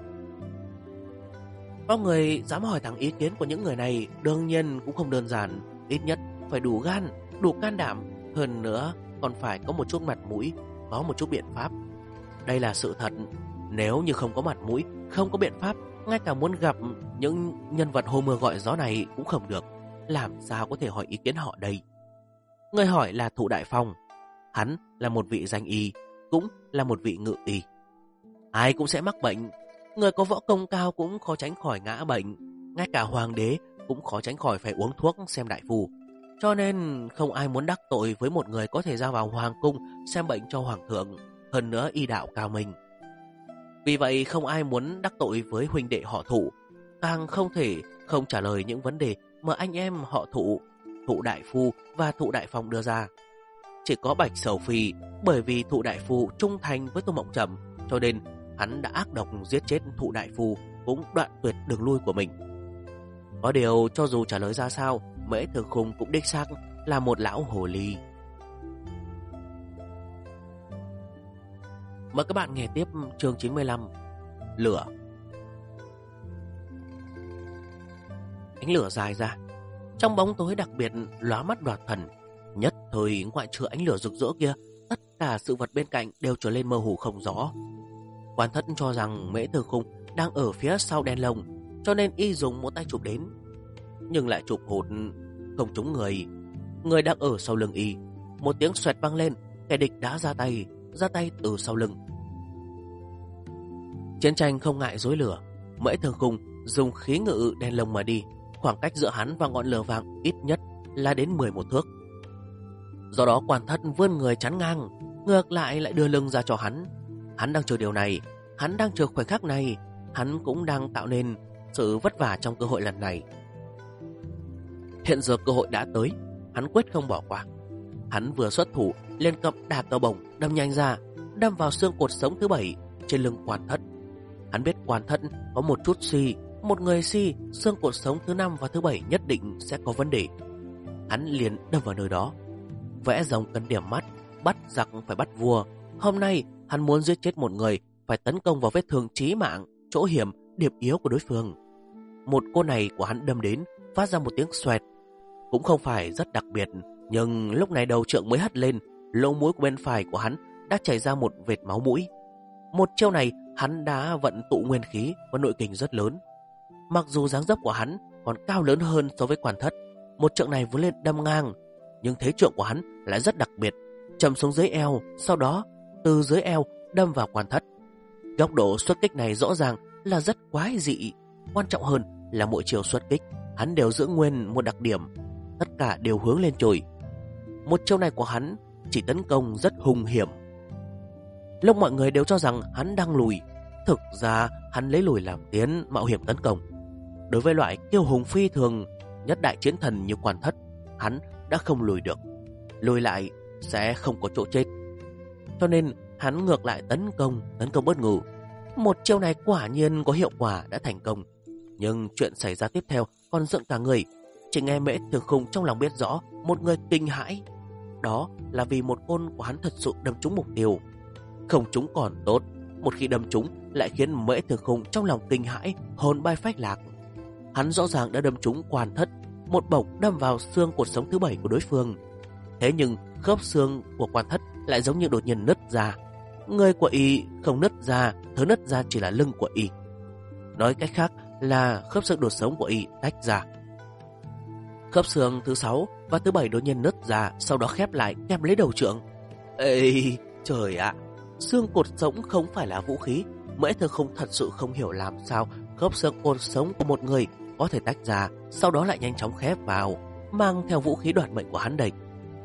Có người dám hỏi thẳng ý kiến của những người này, đương nhiên cũng không đơn giản, ít nhất phải đủ gan, đủ can đảm, hơn nữa còn phải có một chút mặt mũi, có một chút biện pháp. Đây là sự thật. Nếu như không có mặt mũi, không có biện pháp, ngay cả muốn gặp những nhân vật hô mưa gọi gió này cũng không được. Làm sao có thể hỏi ý kiến họ đây? Người hỏi là Thụ Đại Phong. Hắn là một vị danh y, cũng là một vị ngự y. Ai cũng sẽ mắc bệnh. Người có võ công cao cũng khó tránh khỏi ngã bệnh. Ngay cả hoàng đế cũng khó tránh khỏi phải uống thuốc xem đại phu. Cho nên không ai muốn đắc tội với một người có thể ra vào hoàng cung xem bệnh cho hoàng thượng, hơn nữa y đạo cao minh. Vì vậy không ai muốn đắc tội với huynh đệ họ Thụ, càng không thể không trả lời những vấn đề mà anh em họ Thụ, Thụ Đại Phu và Thụ Đại Phong đưa ra. Chỉ có Bạch Sầu Phi, bởi vì Thụ Đại Phu trung thành với Tô Mộng Trầm, cho nên hắn đã ác độc giết chết Thụ Đại Phu, cũng đoạn tuyệt đường lui của mình. Có điều cho dù trả lời ra sao, Mễ Thường Khung cũng đích xác là một lão hồ ly. Mời các bạn nghe tiếp chương 95, Lửa. Ánh lửa dài ra, trong bóng tối đặc biệt lóa mắt đoạt thần. Nhất thời ngoại trừ ánh lửa rực rỡ kia, tất cả sự vật bên cạnh đều trở lên mơ hồ không rõ. Quan Thất cho rằng Mễ Thường Khung đang ở phía sau đen lồng, cho nên y dùng một tay chụp đến, nhưng lại chụp hụt không trúng người. Người đang ở sau lưng y. Một tiếng xoẹt vang lên, kẻ địch đã ra tay từ sau lưng. Chiến tranh không ngại rối lửa, Mễ Thường Khung dùng khí ngự đen lồng mà đi. Khoảng cách giữa hắn và ngọn lửa vàng ít nhất là đến 11 thước. Do đó Quan Thất vươn người chắn ngang, ngược lại đưa lưng ra cho hắn. Hắn đang chờ điều này, hắn đang chờ khoảnh khắc này, hắn cũng đang tạo nên sự vất vả trong cơ hội lần này. Hiện giờ cơ hội đã tới, hắn quyết không bỏ qua. Hắn vừa xuất thủ, liền cầm đà cờ bổng đâm nhanh ra, đâm vào xương cột sống thứ 7 trên lưng Quan Thất. Hắn biết Quan Thất có một chút si, một người si, xương cột sống thứ 5 và thứ 7 nhất định sẽ có vấn đề. Hắn liền đâm vào nơi đó. Vẽ rồng cần điểm mắt, bắt giặc phải bắt vua. Hôm nay hắn muốn giết chết một người, phải tấn công vào vết thương chí mạng, chỗ hiểm, điểm yếu của đối phương. Một cô này của hắn đâm đến, phát ra một tiếng xoẹt. Cũng không phải rất đặc biệt, nhưng lúc này đầu trượng mới hất lên, lỗ mũi của bên phải của hắn đã chảy ra một vệt máu mũi. Một chiêu này hắn đã vận tụ nguyên khí và nội kình rất lớn. Mặc dù dáng dấp của hắn còn cao lớn hơn so với Quan Thất, một trượng này vốn lên đâm ngang, nhưng thế trượng của hắn lại rất đặc biệt, chầm xuống dưới eo, sau đó từ dưới eo đâm vào Quan Thất. Góc độ xuất kích này rõ ràng là rất quái dị. Quan trọng hơn là mỗi chiều xuất kích hắn đều giữ nguyên một đặc điểm, tất cả đều hướng lên trời. Một chiêu này của hắn chỉ tấn công rất hung hiểm. Lúc mọi người đều cho rằng hắn đang lùi, thực ra hắn lấy lùi làm tiến, mạo hiểm tấn công. Đối với loại kiêu hùng phi thường, nhất đại chiến thần như Quan Thất, hắn đã không lùi được. Lùi lại sẽ không có chỗ chết. Cho nên hắn ngược lại tấn công bất ngờ. Một chiêu này quả nhiên có hiệu quả, đã thành công. Nhưng chuyện xảy ra tiếp theo còn giận cả người. Chỉ nghe Mễ Thường Khung trong lòng biết rõ một người kinh hãi. Đó là vì một côn của hắn thật sự đâm trúng mục tiêu. Không trúng còn tốt, một khi đâm trúng lại khiến Mễ Thường Khung trong lòng kinh hãi, hồn bay phách lạc. Hắn rõ ràng đã đâm trúng Quan Thất, một bổng đâm vào xương cột sống thứ 7 của đối phương. Thế nhưng khớp xương của Quan Thất lại giống như đột nhiên nứt ra. Người của y không nứt ra, thứ nứt ra chỉ là lưng của y. Nói cách khác là khớp xương đột sống của y tách ra. Khớp xương thứ 6 và thứ 7 đột nhiên nứt ra, sau đó khép lại kẹp lấy đầu trượng. Ê, trời ạ, xương cột sống không phải là vũ khí. Mễ Thường Khung thật sự không hiểu làm sao khớp xương cột sống của một người có thể tách ra, sau đó lại nhanh chóng khép vào, mang theo vũ khí đoạt mệnh của hắn đây.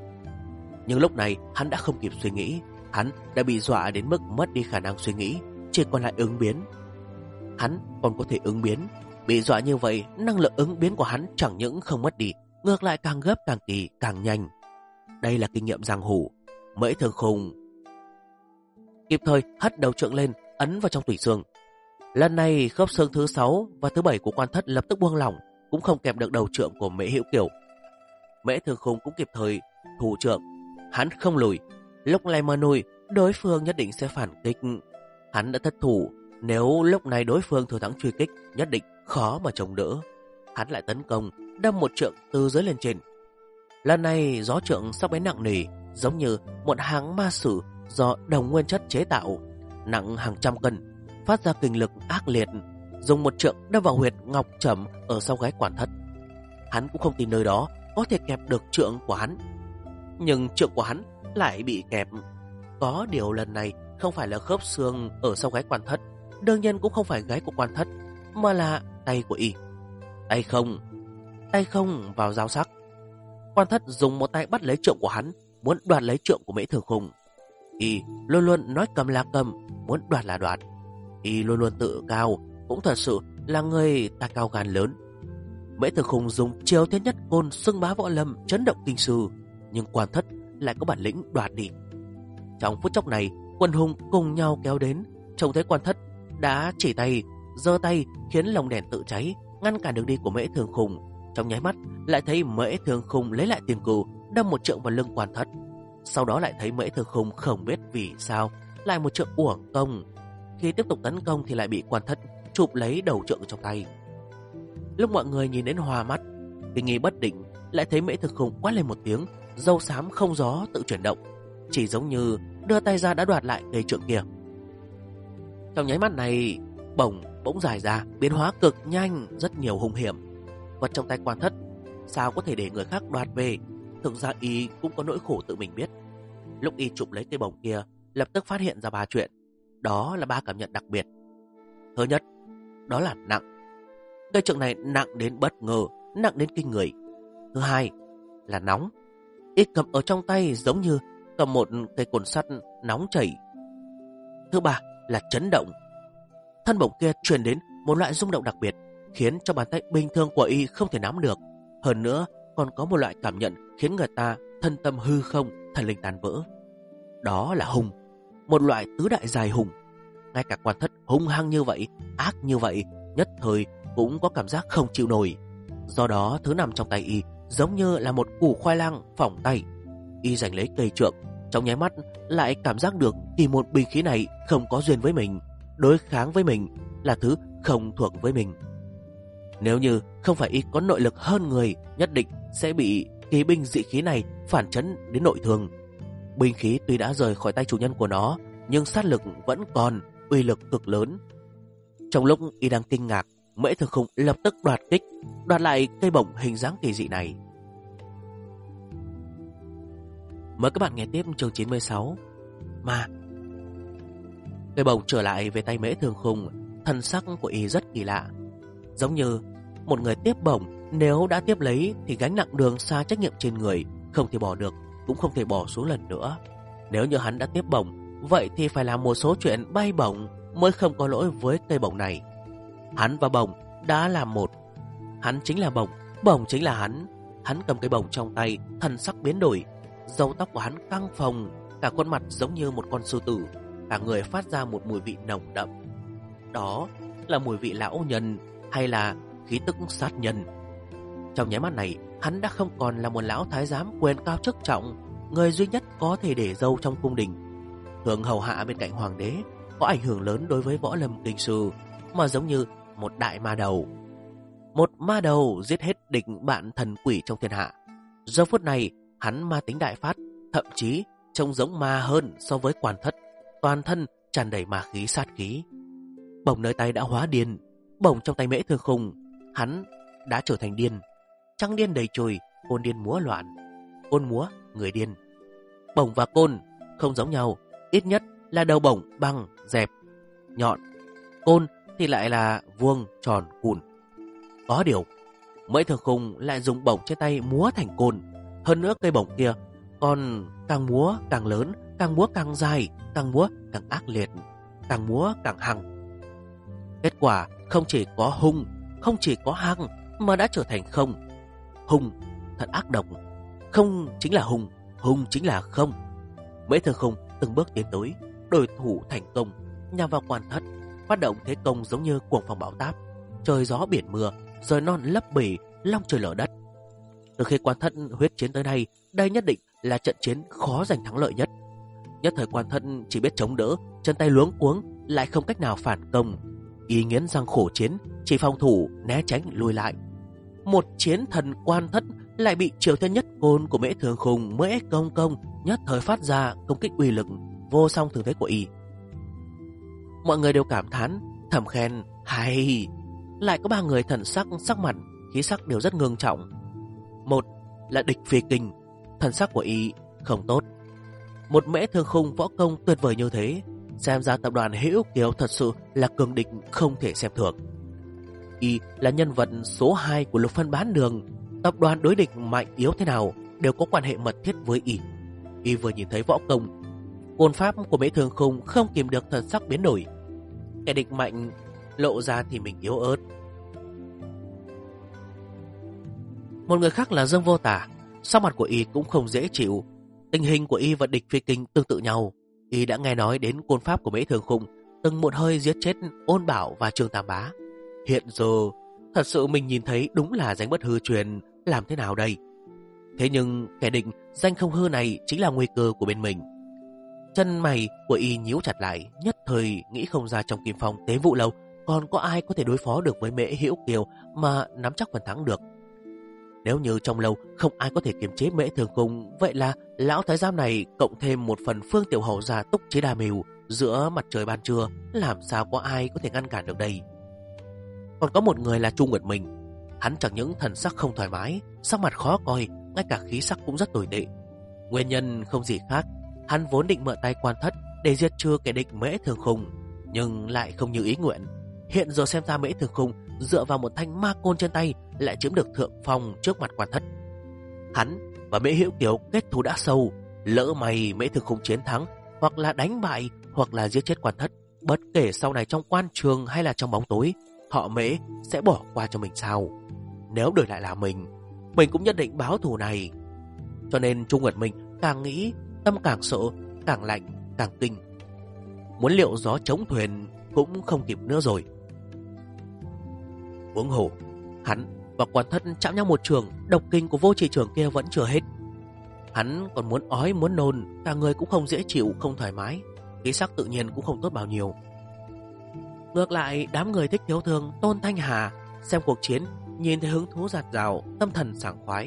Nhưng lúc này hắn đã không kịp suy nghĩ, hắn đã bị dọa đến mức mất đi khả năng suy nghĩ, chỉ còn lại ứng biến. Hắn còn có thể ứng biến, bị dọa như vậy, năng lực ứng biến của hắn chẳng những không mất đi, ngược lại càng gấp càng kỳ càng nhanh. Đây là kinh nghiệm giang hồ. Mễ Thường Khung kịp thời hất đầu trượng lên, ấn vào trong tủy xương. Lần này khớp xương thứ 6 và thứ 7 của Quan Thất lập tức buông lỏng, cũng không kẹp được đầu trượng của Mễ Hữu Kiều. Mễ Thường Khung cũng kịp thời thủ trượng, hắn không lùi. Lúc này mà lùi, đối phương nhất định sẽ phản kích. Hắn đã thất thủ, nếu lúc này đối phương thừa thắng truy kích, nhất định khó mà chống đỡ. Hắn lại tấn công, đâm một trượng từ dưới lên trên. Lần này gió trượng sắc bén nặng nề, giống như một hàng ma sử do đồng nguyên chất chế tạo, nặng hàng trăm cân. phát ra kình lực ác liệt, dùng một trượng đâm vào huyệt ngọc trầm ở sau gáy Quan Thất. Hắn cũng không tin nơi đó có thể kẹp được trượng của hắn, nhưng trượng của hắn lại bị kẹp. Có điều lần này không phải là khớp xương ở sau gáy Quan Thất, đương nhiên cũng không phải gáy của Quan Thất, mà là tay của y. Tay không vào dao sắc. Quan Thất dùng một tay bắt lấy trượng của hắn, muốn đoạt lấy trượng của Mễ Thường Khung. Y luôn luôn nói cầm là cầm, muốn đoạt là đoạt. Y luôn luôn tự cao, cũng thật sự là người ta cao gan lớn. Mễ Thường Khung dùng chiêu Thiên Nhất Côn xưng bá võ lâm, chấn động kinh sư, nhưng Quan Thất lại có bản lĩnh đoạt đi. Trong phút chốc này, quân hùng cùng nhau kéo đến, trông thấy Quan Thất đã chỉ tay, giơ tay khiến lồng đèn tự cháy, ngăn cản đường đi của Mễ Thường Khung. Trong nháy mắt lại thấy Mễ Thường Khung lấy lại tiền cừu, đâm một trượng vào lưng Quan Thất. Sau đó lại thấy Mễ Thường Khung không biết vì sao lại một trượng uổng công. Khi tiếp tục tấn công thì lại bị Quan Thất chụp lấy đầu trượng trong tay. Lúc mọi người nhìn đến hoa mắt, kinh nghi bất định, lại thấy Mễ Thường Khung quát lên một tiếng, râu xám không gió tự chuyển động, chỉ giống như đưa tay ra đã đoạt lại cây trượng kia. Trong nháy mắt này, bỗng dài ra, biến hóa cực nhanh, rất nhiều hung hiểm. Vật trong tay Quan Thất sao có thể để người khác đoạt về? Thực ra y cũng có nỗi khổ tự mình biết. Lúc y chụp lấy cây bổng kia, lập tức phát hiện ra 3 chuyện. Đó là 3 cảm nhận đặc biệt. Thứ nhất, đó là nặng. Cây trượng này nặng đến bất ngờ, nặng đến kinh người. Thứ hai là nóng. Y cầm ở trong tay giống như cầm một cây cồn sắt nóng chảy. Thứ ba là chấn động. Thân bổng kia truyền đến một loại rung động đặc biệt, khiến cho bàn tay bình thường của y không thể nắm được. Hơn nữa còn có một loại cảm nhận khiến người ta thân tâm hư không, thần linh tan vỡ. Đó là hùng, một loại tứ đại dài hùng. Ngay cả Quan Thất hung hăng như vậy, ác như vậy, nhất thời cũng có cảm giác không chịu nổi. Do đó thứ nằm trong tay y giống như là một củ khoai lang phỏng tay. Y giành lấy cây trượng, trong nháy mắt lại cảm giác được thì một binh khí này không có duyên với mình, đối kháng với mình, là thứ không thuộc với mình. Nếu như không phải y có nội lực hơn người, nhất định sẽ bị kỳ binh dị khí này phản chấn đến nội thương. Binh khí tuy đã rời khỏi tay chủ nhân của nó, nhưng sát lực vẫn còn, uy lực cực lớn. Trong lúc y đang kinh ngạc, Mễ Thường Khung lập tức đoạt kích, đoạt lại cây bổng hình dáng kỳ dị này. Mời các bạn nghe tiếp chương 96. Ma. Cây bổng trở lại về tay Mễ Thường Khung, thân sắc của y rất kỳ lạ. Giống như một người tiếp bổng, nếu đã tiếp lấy thì gánh nặng đường xa trách nhiệm trên người, không thể bỏ được, cũng không thể bỏ xuống lần nữa. Nếu như hắn đã tiếp bổng, vậy thì phải làm một số chuyện bay bổng mới không có lỗi với cây bổng này. Hắn và bổng đã làm một. Hắn chính là bổng, bổng chính là hắn. Hắn cầm cây bổng trong tay, thân sắc biến đổi, râu tóc của hắn căng phồng, cả khuôn mặt giống như một con sư tử, cả người phát ra một mùi vị nồng đậm. Đó là mùi vị lão nhân hay là khí tức sát nhân. Trong nháy mắt này, hắn đã không còn là một lão thái giám quyền cao chức trọng, người duy nhất có thể để dâu trong cung đình, thường hầu hạ bên cạnh hoàng đế, có ảnh hưởng lớn đối với võ lâm kinh sư, mà giống như một đại ma đầu. Một ma đầu giết hết địch bạn thần quỷ trong thiên hạ. Giờ phút này, hắn ma tính đại phát, thậm chí trông giống ma hơn so với Quan Thất, toàn thân tràn đầy ma khí sát khí. Bổng nơi tay đã hóa điên, bổng trong tay Mễ Thường Khung, hắn đã trở thành điên. Trăng điên đầy trời, côn điên múa loạn. Côn múa, người điên. Bổng và côn không giống nhau, ít nhất là đầu bổng băng, dẹp, nhọn. Côn thì lại là vuông, tròn, cùn. Có điều, Mễ Thường Khung lại dùng bổng trên tay múa thành côn. Hơn nữa cây bổng kia còn càng múa càng lớn, càng múa càng dài, càng múa càng ác liệt, càng múa càng hăng. Kết quả không chỉ có hung, không chỉ có hăng, mà đã trở thành không. Hung thật ác độc. Không chính là hung, hung chính là không. Mễ Thường Khung từng bước tiến tới, đối thủ thành công, nhằm vào Quan Thất, phát động thế công giống như cuồng phong bão táp, trời gió biển mưa, rời non lấp bể, long trời lở đất. Từ khi Quan Thất huyết chiến tới nay, đây nhất định là trận chiến khó giành thắng lợi nhất. Nhất thời Quan Thất chỉ biết chống đỡ, chân tay luống cuống, lại không cách nào phản công. Y nghiến răng khổ chiến, chỉ phòng thủ, né tránh lùi lại. Một chiến thần Quan Thất lại bị Triều Thiên Nhất Côn của Mễ Thường Khung, Mễ Công Công nhất thời phát ra công kích uy lực vô song thường thế của y. Mọi người đều cảm thán, thầm khen, hay. Lại có ba người thần sắc mặt, khí sắc đều rất ngưng trọng. Một là Địch Phi Kinh, thần sắc của y không tốt. Một Mễ Thương Khung võ công tuyệt vời như thế, xem ra tập đoàn Hữu Kiều thật sự là cường địch không thể xem thường. Y là nhân vật số 2 của Lục Phân Bán Đường, tập đoàn đối địch mạnh yếu thế nào đều có quan hệ mật thiết với y. Y vừa nhìn thấy võ công, côn pháp của Mễ Thương Khung không kìm được thần sắc biến đổi. Kẻ địch mạnh lộ ra thì mình yếu ớt. Một người khác là Dương Vô Tả, sắc mặt của y cũng không dễ chịu. Tình hình của y và Địch Phi Kinh tương tự nhau. Y đã nghe nói đến côn pháp của Mễ Thương Khung từng một hơi giết chết Ôn Bảo và Trương Tam Bá. Hiện giờ thật sự mình nhìn thấy đúng là danh bất hư truyền, làm thế nào đây? Thế nhưng kẻ địch danh không hư này chính là nguy cơ của bên mình. Chân mày của y nhíu chặt lại, nhất thời nghĩ không ra trong Kim Phong Tế Vụ Lâu còn có ai có thể đối phó được với Mễ Hữu Kiều mà nắm chắc phần thắng được. Nếu như trong lâu không ai có thể kiềm chế Mễ Thương Khung, vậy là lão thái giám này cộng thêm một phần Phương Tiểu Hầu gia túc chế đa mưu giữa mặt trời ban trưa, làm sao có ai có thể ngăn cản được đây? Còn có một người là Chu Nguyệt Minh, hắn chẳng những thần sắc không thoải mái, sắc mặt khó coi, ngay cả khí sắc cũng rất tồi tệ. Nguyên nhân không gì khác, hắn vốn định mượn tay Quan Thất để diệt trừ kẻ địch Mễ Thương Khung, nhưng lại không như ý nguyện. Hiện giờ xem ra Mễ Thương Khung dựa vào một thanh ma côn trên tay lại chiếm được thượng phong trước mặt Quan Thất. Hắn và Mễ Hữu Kiều kết thù đã sâu, lỡ may Mễ Thương Khung chiến thắng, hoặc là đánh bại, hoặc là giết chết Quan Thất, bất kể sau này trong quan trường hay là trong bóng tối, họ Mễ sẽ bỏ qua cho mình sao? Nếu đổi lại là mình cũng nhất định báo thù này. Cho nên Chu Nguyệt Minh càng nghĩ, tâm càng sợ, càng lạnh, càng kinh. Muốn liệu gió chống thuyền cũng không kịp nữa rồi. Huống hồ, hắn và Quan Thất chạm nhau một trường, độc kinh của Vô Trì Trưởng kia vẫn chưa hết. Hắn còn muốn ói muốn nôn, cả người cũng không dễ chịu, không thoải mái, khí sắc tự nhiên cũng không tốt bao nhiêu. Ngược lại, đám người thích thiếu thương Tôn Thanh Hà xem cuộc chiến, nhìn thấy hứng thú dạt dào, tâm thần sảng khoái.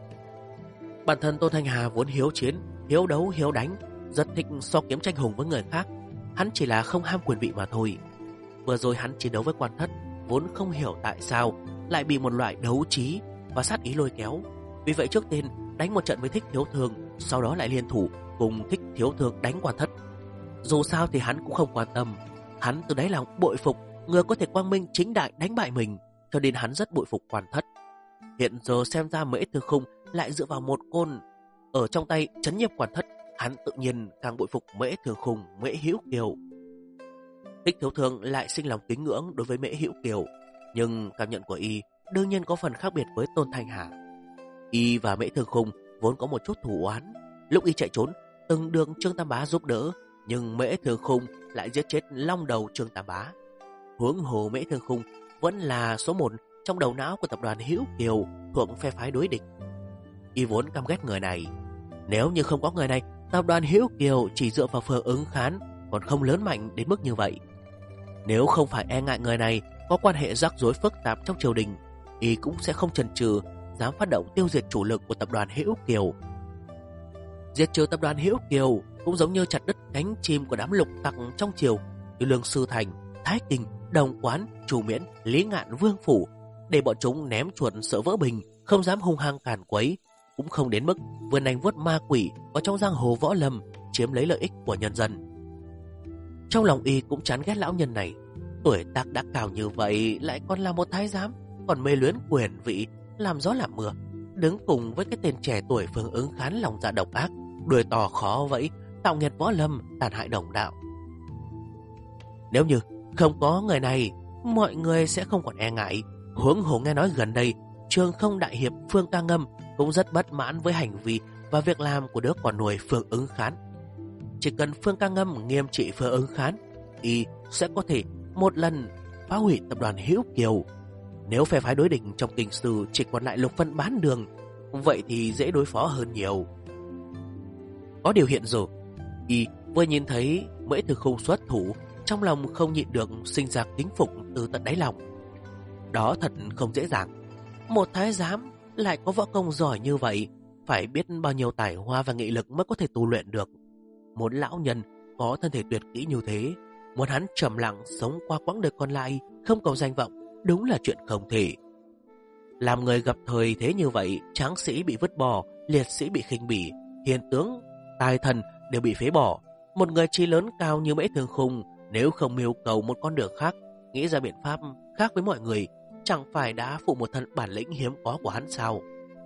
Bản thân Tôn Thanh Hà vốn hiếu chiến, hiếu đấu, hiếu đánh, rất thích so kiếm tranh hùng với người khác. Hắn chỉ là không ham quyền vị mà thôi. Vừa rồi hắn chiến đấu với Quan Thất, vốn không hiểu tại sao lại bị một loại đấu trí và sát ý lôi kéo. Vì vậy trước tiên đánh một trận với Thích Thiếu Thương, sau đó lại liên thủ cùng Thích Thiếu Thương đánh Quan Thất. Dù sao thì hắn cũng không quan tâm. Hắn từ đáy lòng bội phục người có thể quang minh chính đại đánh bại mình, cho nên hắn rất bội phục Quan Thất. Hiện giờ xem ra Mễ Thương Khung lại dựa vào một côn ở trong tay trấn nhiếp Quan Thất, hắn tự nhiên càng bội phục Mễ Thương Khung, Mễ Hữu Kiều. Thích Thiếu Thương lại sinh lòng kính ngưỡng đối với Mễ Hữu Kiều, nhưng cảm nhận của y đương nhiên có phần khác biệt với Tôn Thanh Hà. Y và Mễ Thương Khung vốn có một chút thù oán, lúc y chạy trốn từng được Trương Tam Bá giúp đỡ, nhưng Mễ Thương Khung lại giết chết long đầu Trương Tam Bá. Huống hồ Mễ Thương Khung vẫn là số 1 trong đầu não của tập đoàn Hữu Kiều, thuộc phe phái đối địch. Y vốn căm ghét người này. Nếu như không có người này, tập đoàn Hữu Kiều chỉ dựa vào Phương Ứng Khán còn không lớn mạnh đến mức như vậy. Nếu không phải e ngại người này có quan hệ rắc rối phức tạp trong triều đình, y cũng sẽ không chần chừ dám phát động tiêu diệt chủ lực của tập đoàn Hữu Kiều. Diệt trừ tập đoàn Hữu Kiều cũng giống như chặt đứt cánh chim của đám lục tặc trong triều như Lương Sư Thành, Thái Kinh, Đồng Quán, Chu Miễn, Lý Ngạn, Vương Phủ, để bọn chúng ném chuột sợ vỡ bình, không dám hung hăng càn quấy, cũng không đến mức vươn nành vuốt ma quỷ vào trong giang hồ võ lâm, chiếm lấy lợi ích của nhân dân. Trong lòng y cũng chán ghét lão nhân này, tuổi tác đã cao như vậy lại còn là một thái giám, còn mê luyến quyền vị, làm gió làm mưa, đứng cùng với cái tên trẻ tuổi Phương Ứng Khán lòng dạ độc ác, đuôi to khó vẫy, tạo nghiệt võ lâm, tàn hại đồng đạo. Nếu như không có người này, mọi người sẽ không còn e ngại. Huống hồ nghe nói gần đây Trường Không đại hiệp Phương Ca Ngâm cũng rất bất mãn với hành vi và việc làm của đứa con nuôi Phương Ứng Khán. Chỉ cần Phương Ca Ngâm nghiêm trị Phương Ứng Khán, y sẽ có thể một lần phá hủy tập đoàn Hữu Kiều. Nếu phe phái đối địch trong kinh sư chỉ còn lại Lục Phân Bán Đường, vậy thì dễ đối phó hơn nhiều. Có điều hiện giờ, y vừa nhìn thấy Mễ Thương Khung xuất thủ, trong lòng không nhịn được sinh ra kính phục từ tận đáy lòng. Đó thật không dễ dàng. Một thái giám lại có võ công giỏi như vậy, phải biết bao nhiêu tài hoa và nghị lực mới có thể tu luyện được. Một lão nhân có thân thể tuyệt kỹ như thế, Muốn hắn trầm lặng sống qua quãng đời còn lại, không cầu danh vọng, đúng là chuyện không thể. Làm người gặp thời thế như vậy, tráng sĩ bị vứt bỏ, liệt sĩ bị khinh bỉ, hiền tướng, tài thần đều bị phế bỏ. Một người trí lớn cao như Mễ Thương Khung, nếu không mưu cầu một con đường khác, nghĩ ra biện pháp khác với mọi người, chẳng phải đã phụ một thân bản lĩnh hiếm có của hắn sao?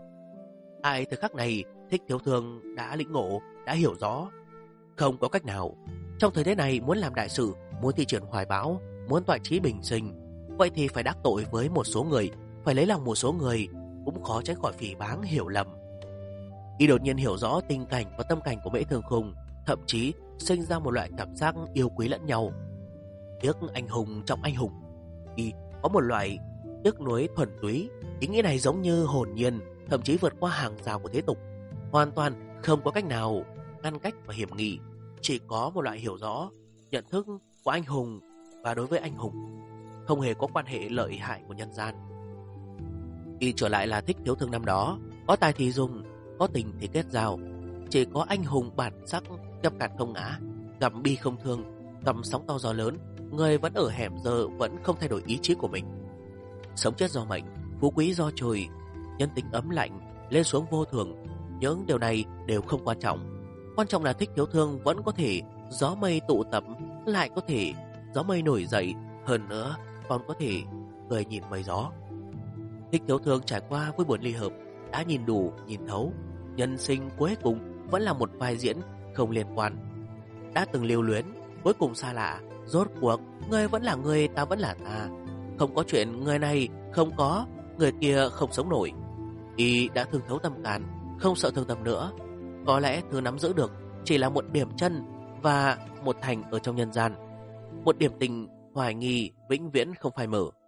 Ai thời khắc này, Thích Thiếu Thương đã lĩnh ngộ, đã hiểu rõ. Không có cách nào. Trong thời thế này, muốn làm đại sự, muốn thi triển hoài bão, muốn toại trí bình sinh, vậy thì phải đắc tội với một số người, phải lấy lòng một số người, cũng khó tránh khỏi phỉ báng hiểu lầm. Y đột nhiên hiểu rõ tình cảnh và tâm cảnh của Mễ Thương Khung, thậm chí sinh ra một loại cảm giác yêu quý lẫn nhau. Tiếc anh hùng trọng anh hùng. Y có một loại tiếc nuối thuần túy, ý nghĩa này giống như hồn nhiên, thậm chí vượt qua hàng rào của thế tục, hoàn toàn không có cách nào ngăn cách và hiểm nghị. Chỉ có một loại hiểu rõ, nhận thức của anh hùng và đối với anh hùng, không hề có quan hệ lợi hại của nhân gian. Y trở lại là Thích Thiếu Thương năm đó, có tài thì dùng, có tình thì kết giao. Chỉ có anh hùng bản sắc, gặp cạn không ngã, gặp bi không thương, gặp sóng to gió lớn, người vẫn ở hẻm giờ vẫn không thay đổi ý chí của mình. Sống chết do mệnh, phú quý do trời, nhân tính ấm lạnh, lên xuống vô thường, những điều này đều không quan trọng. Quan trọng là Thích Thiếu Thương vẫn có thể gió mây tụ tập, lại có thể gió mây nổi dậy, hơn nữa còn có thể cười nhìn mây gió. Thích Thiếu Thương trải qua vui buồn ly hợp, đã nhìn đủ, nhìn thấu, nhân sinh cuối cùng vẫn là một vai diễn không liên quan. Đã từng lưu luyến, cuối cùng xa lạ, rốt cuộc người vẫn là người, ta vẫn là ta. Không có chuyện người này không có, người kia không sống nổi. Y đã thương thấu tâm can, không sợ thương tâm nữa. Có lẽ thứ nắm giữ được chỉ là một điểm chân và một thành ở trong nhân gian. Một điểm tình hoài nghi vĩnh viễn không phai mở.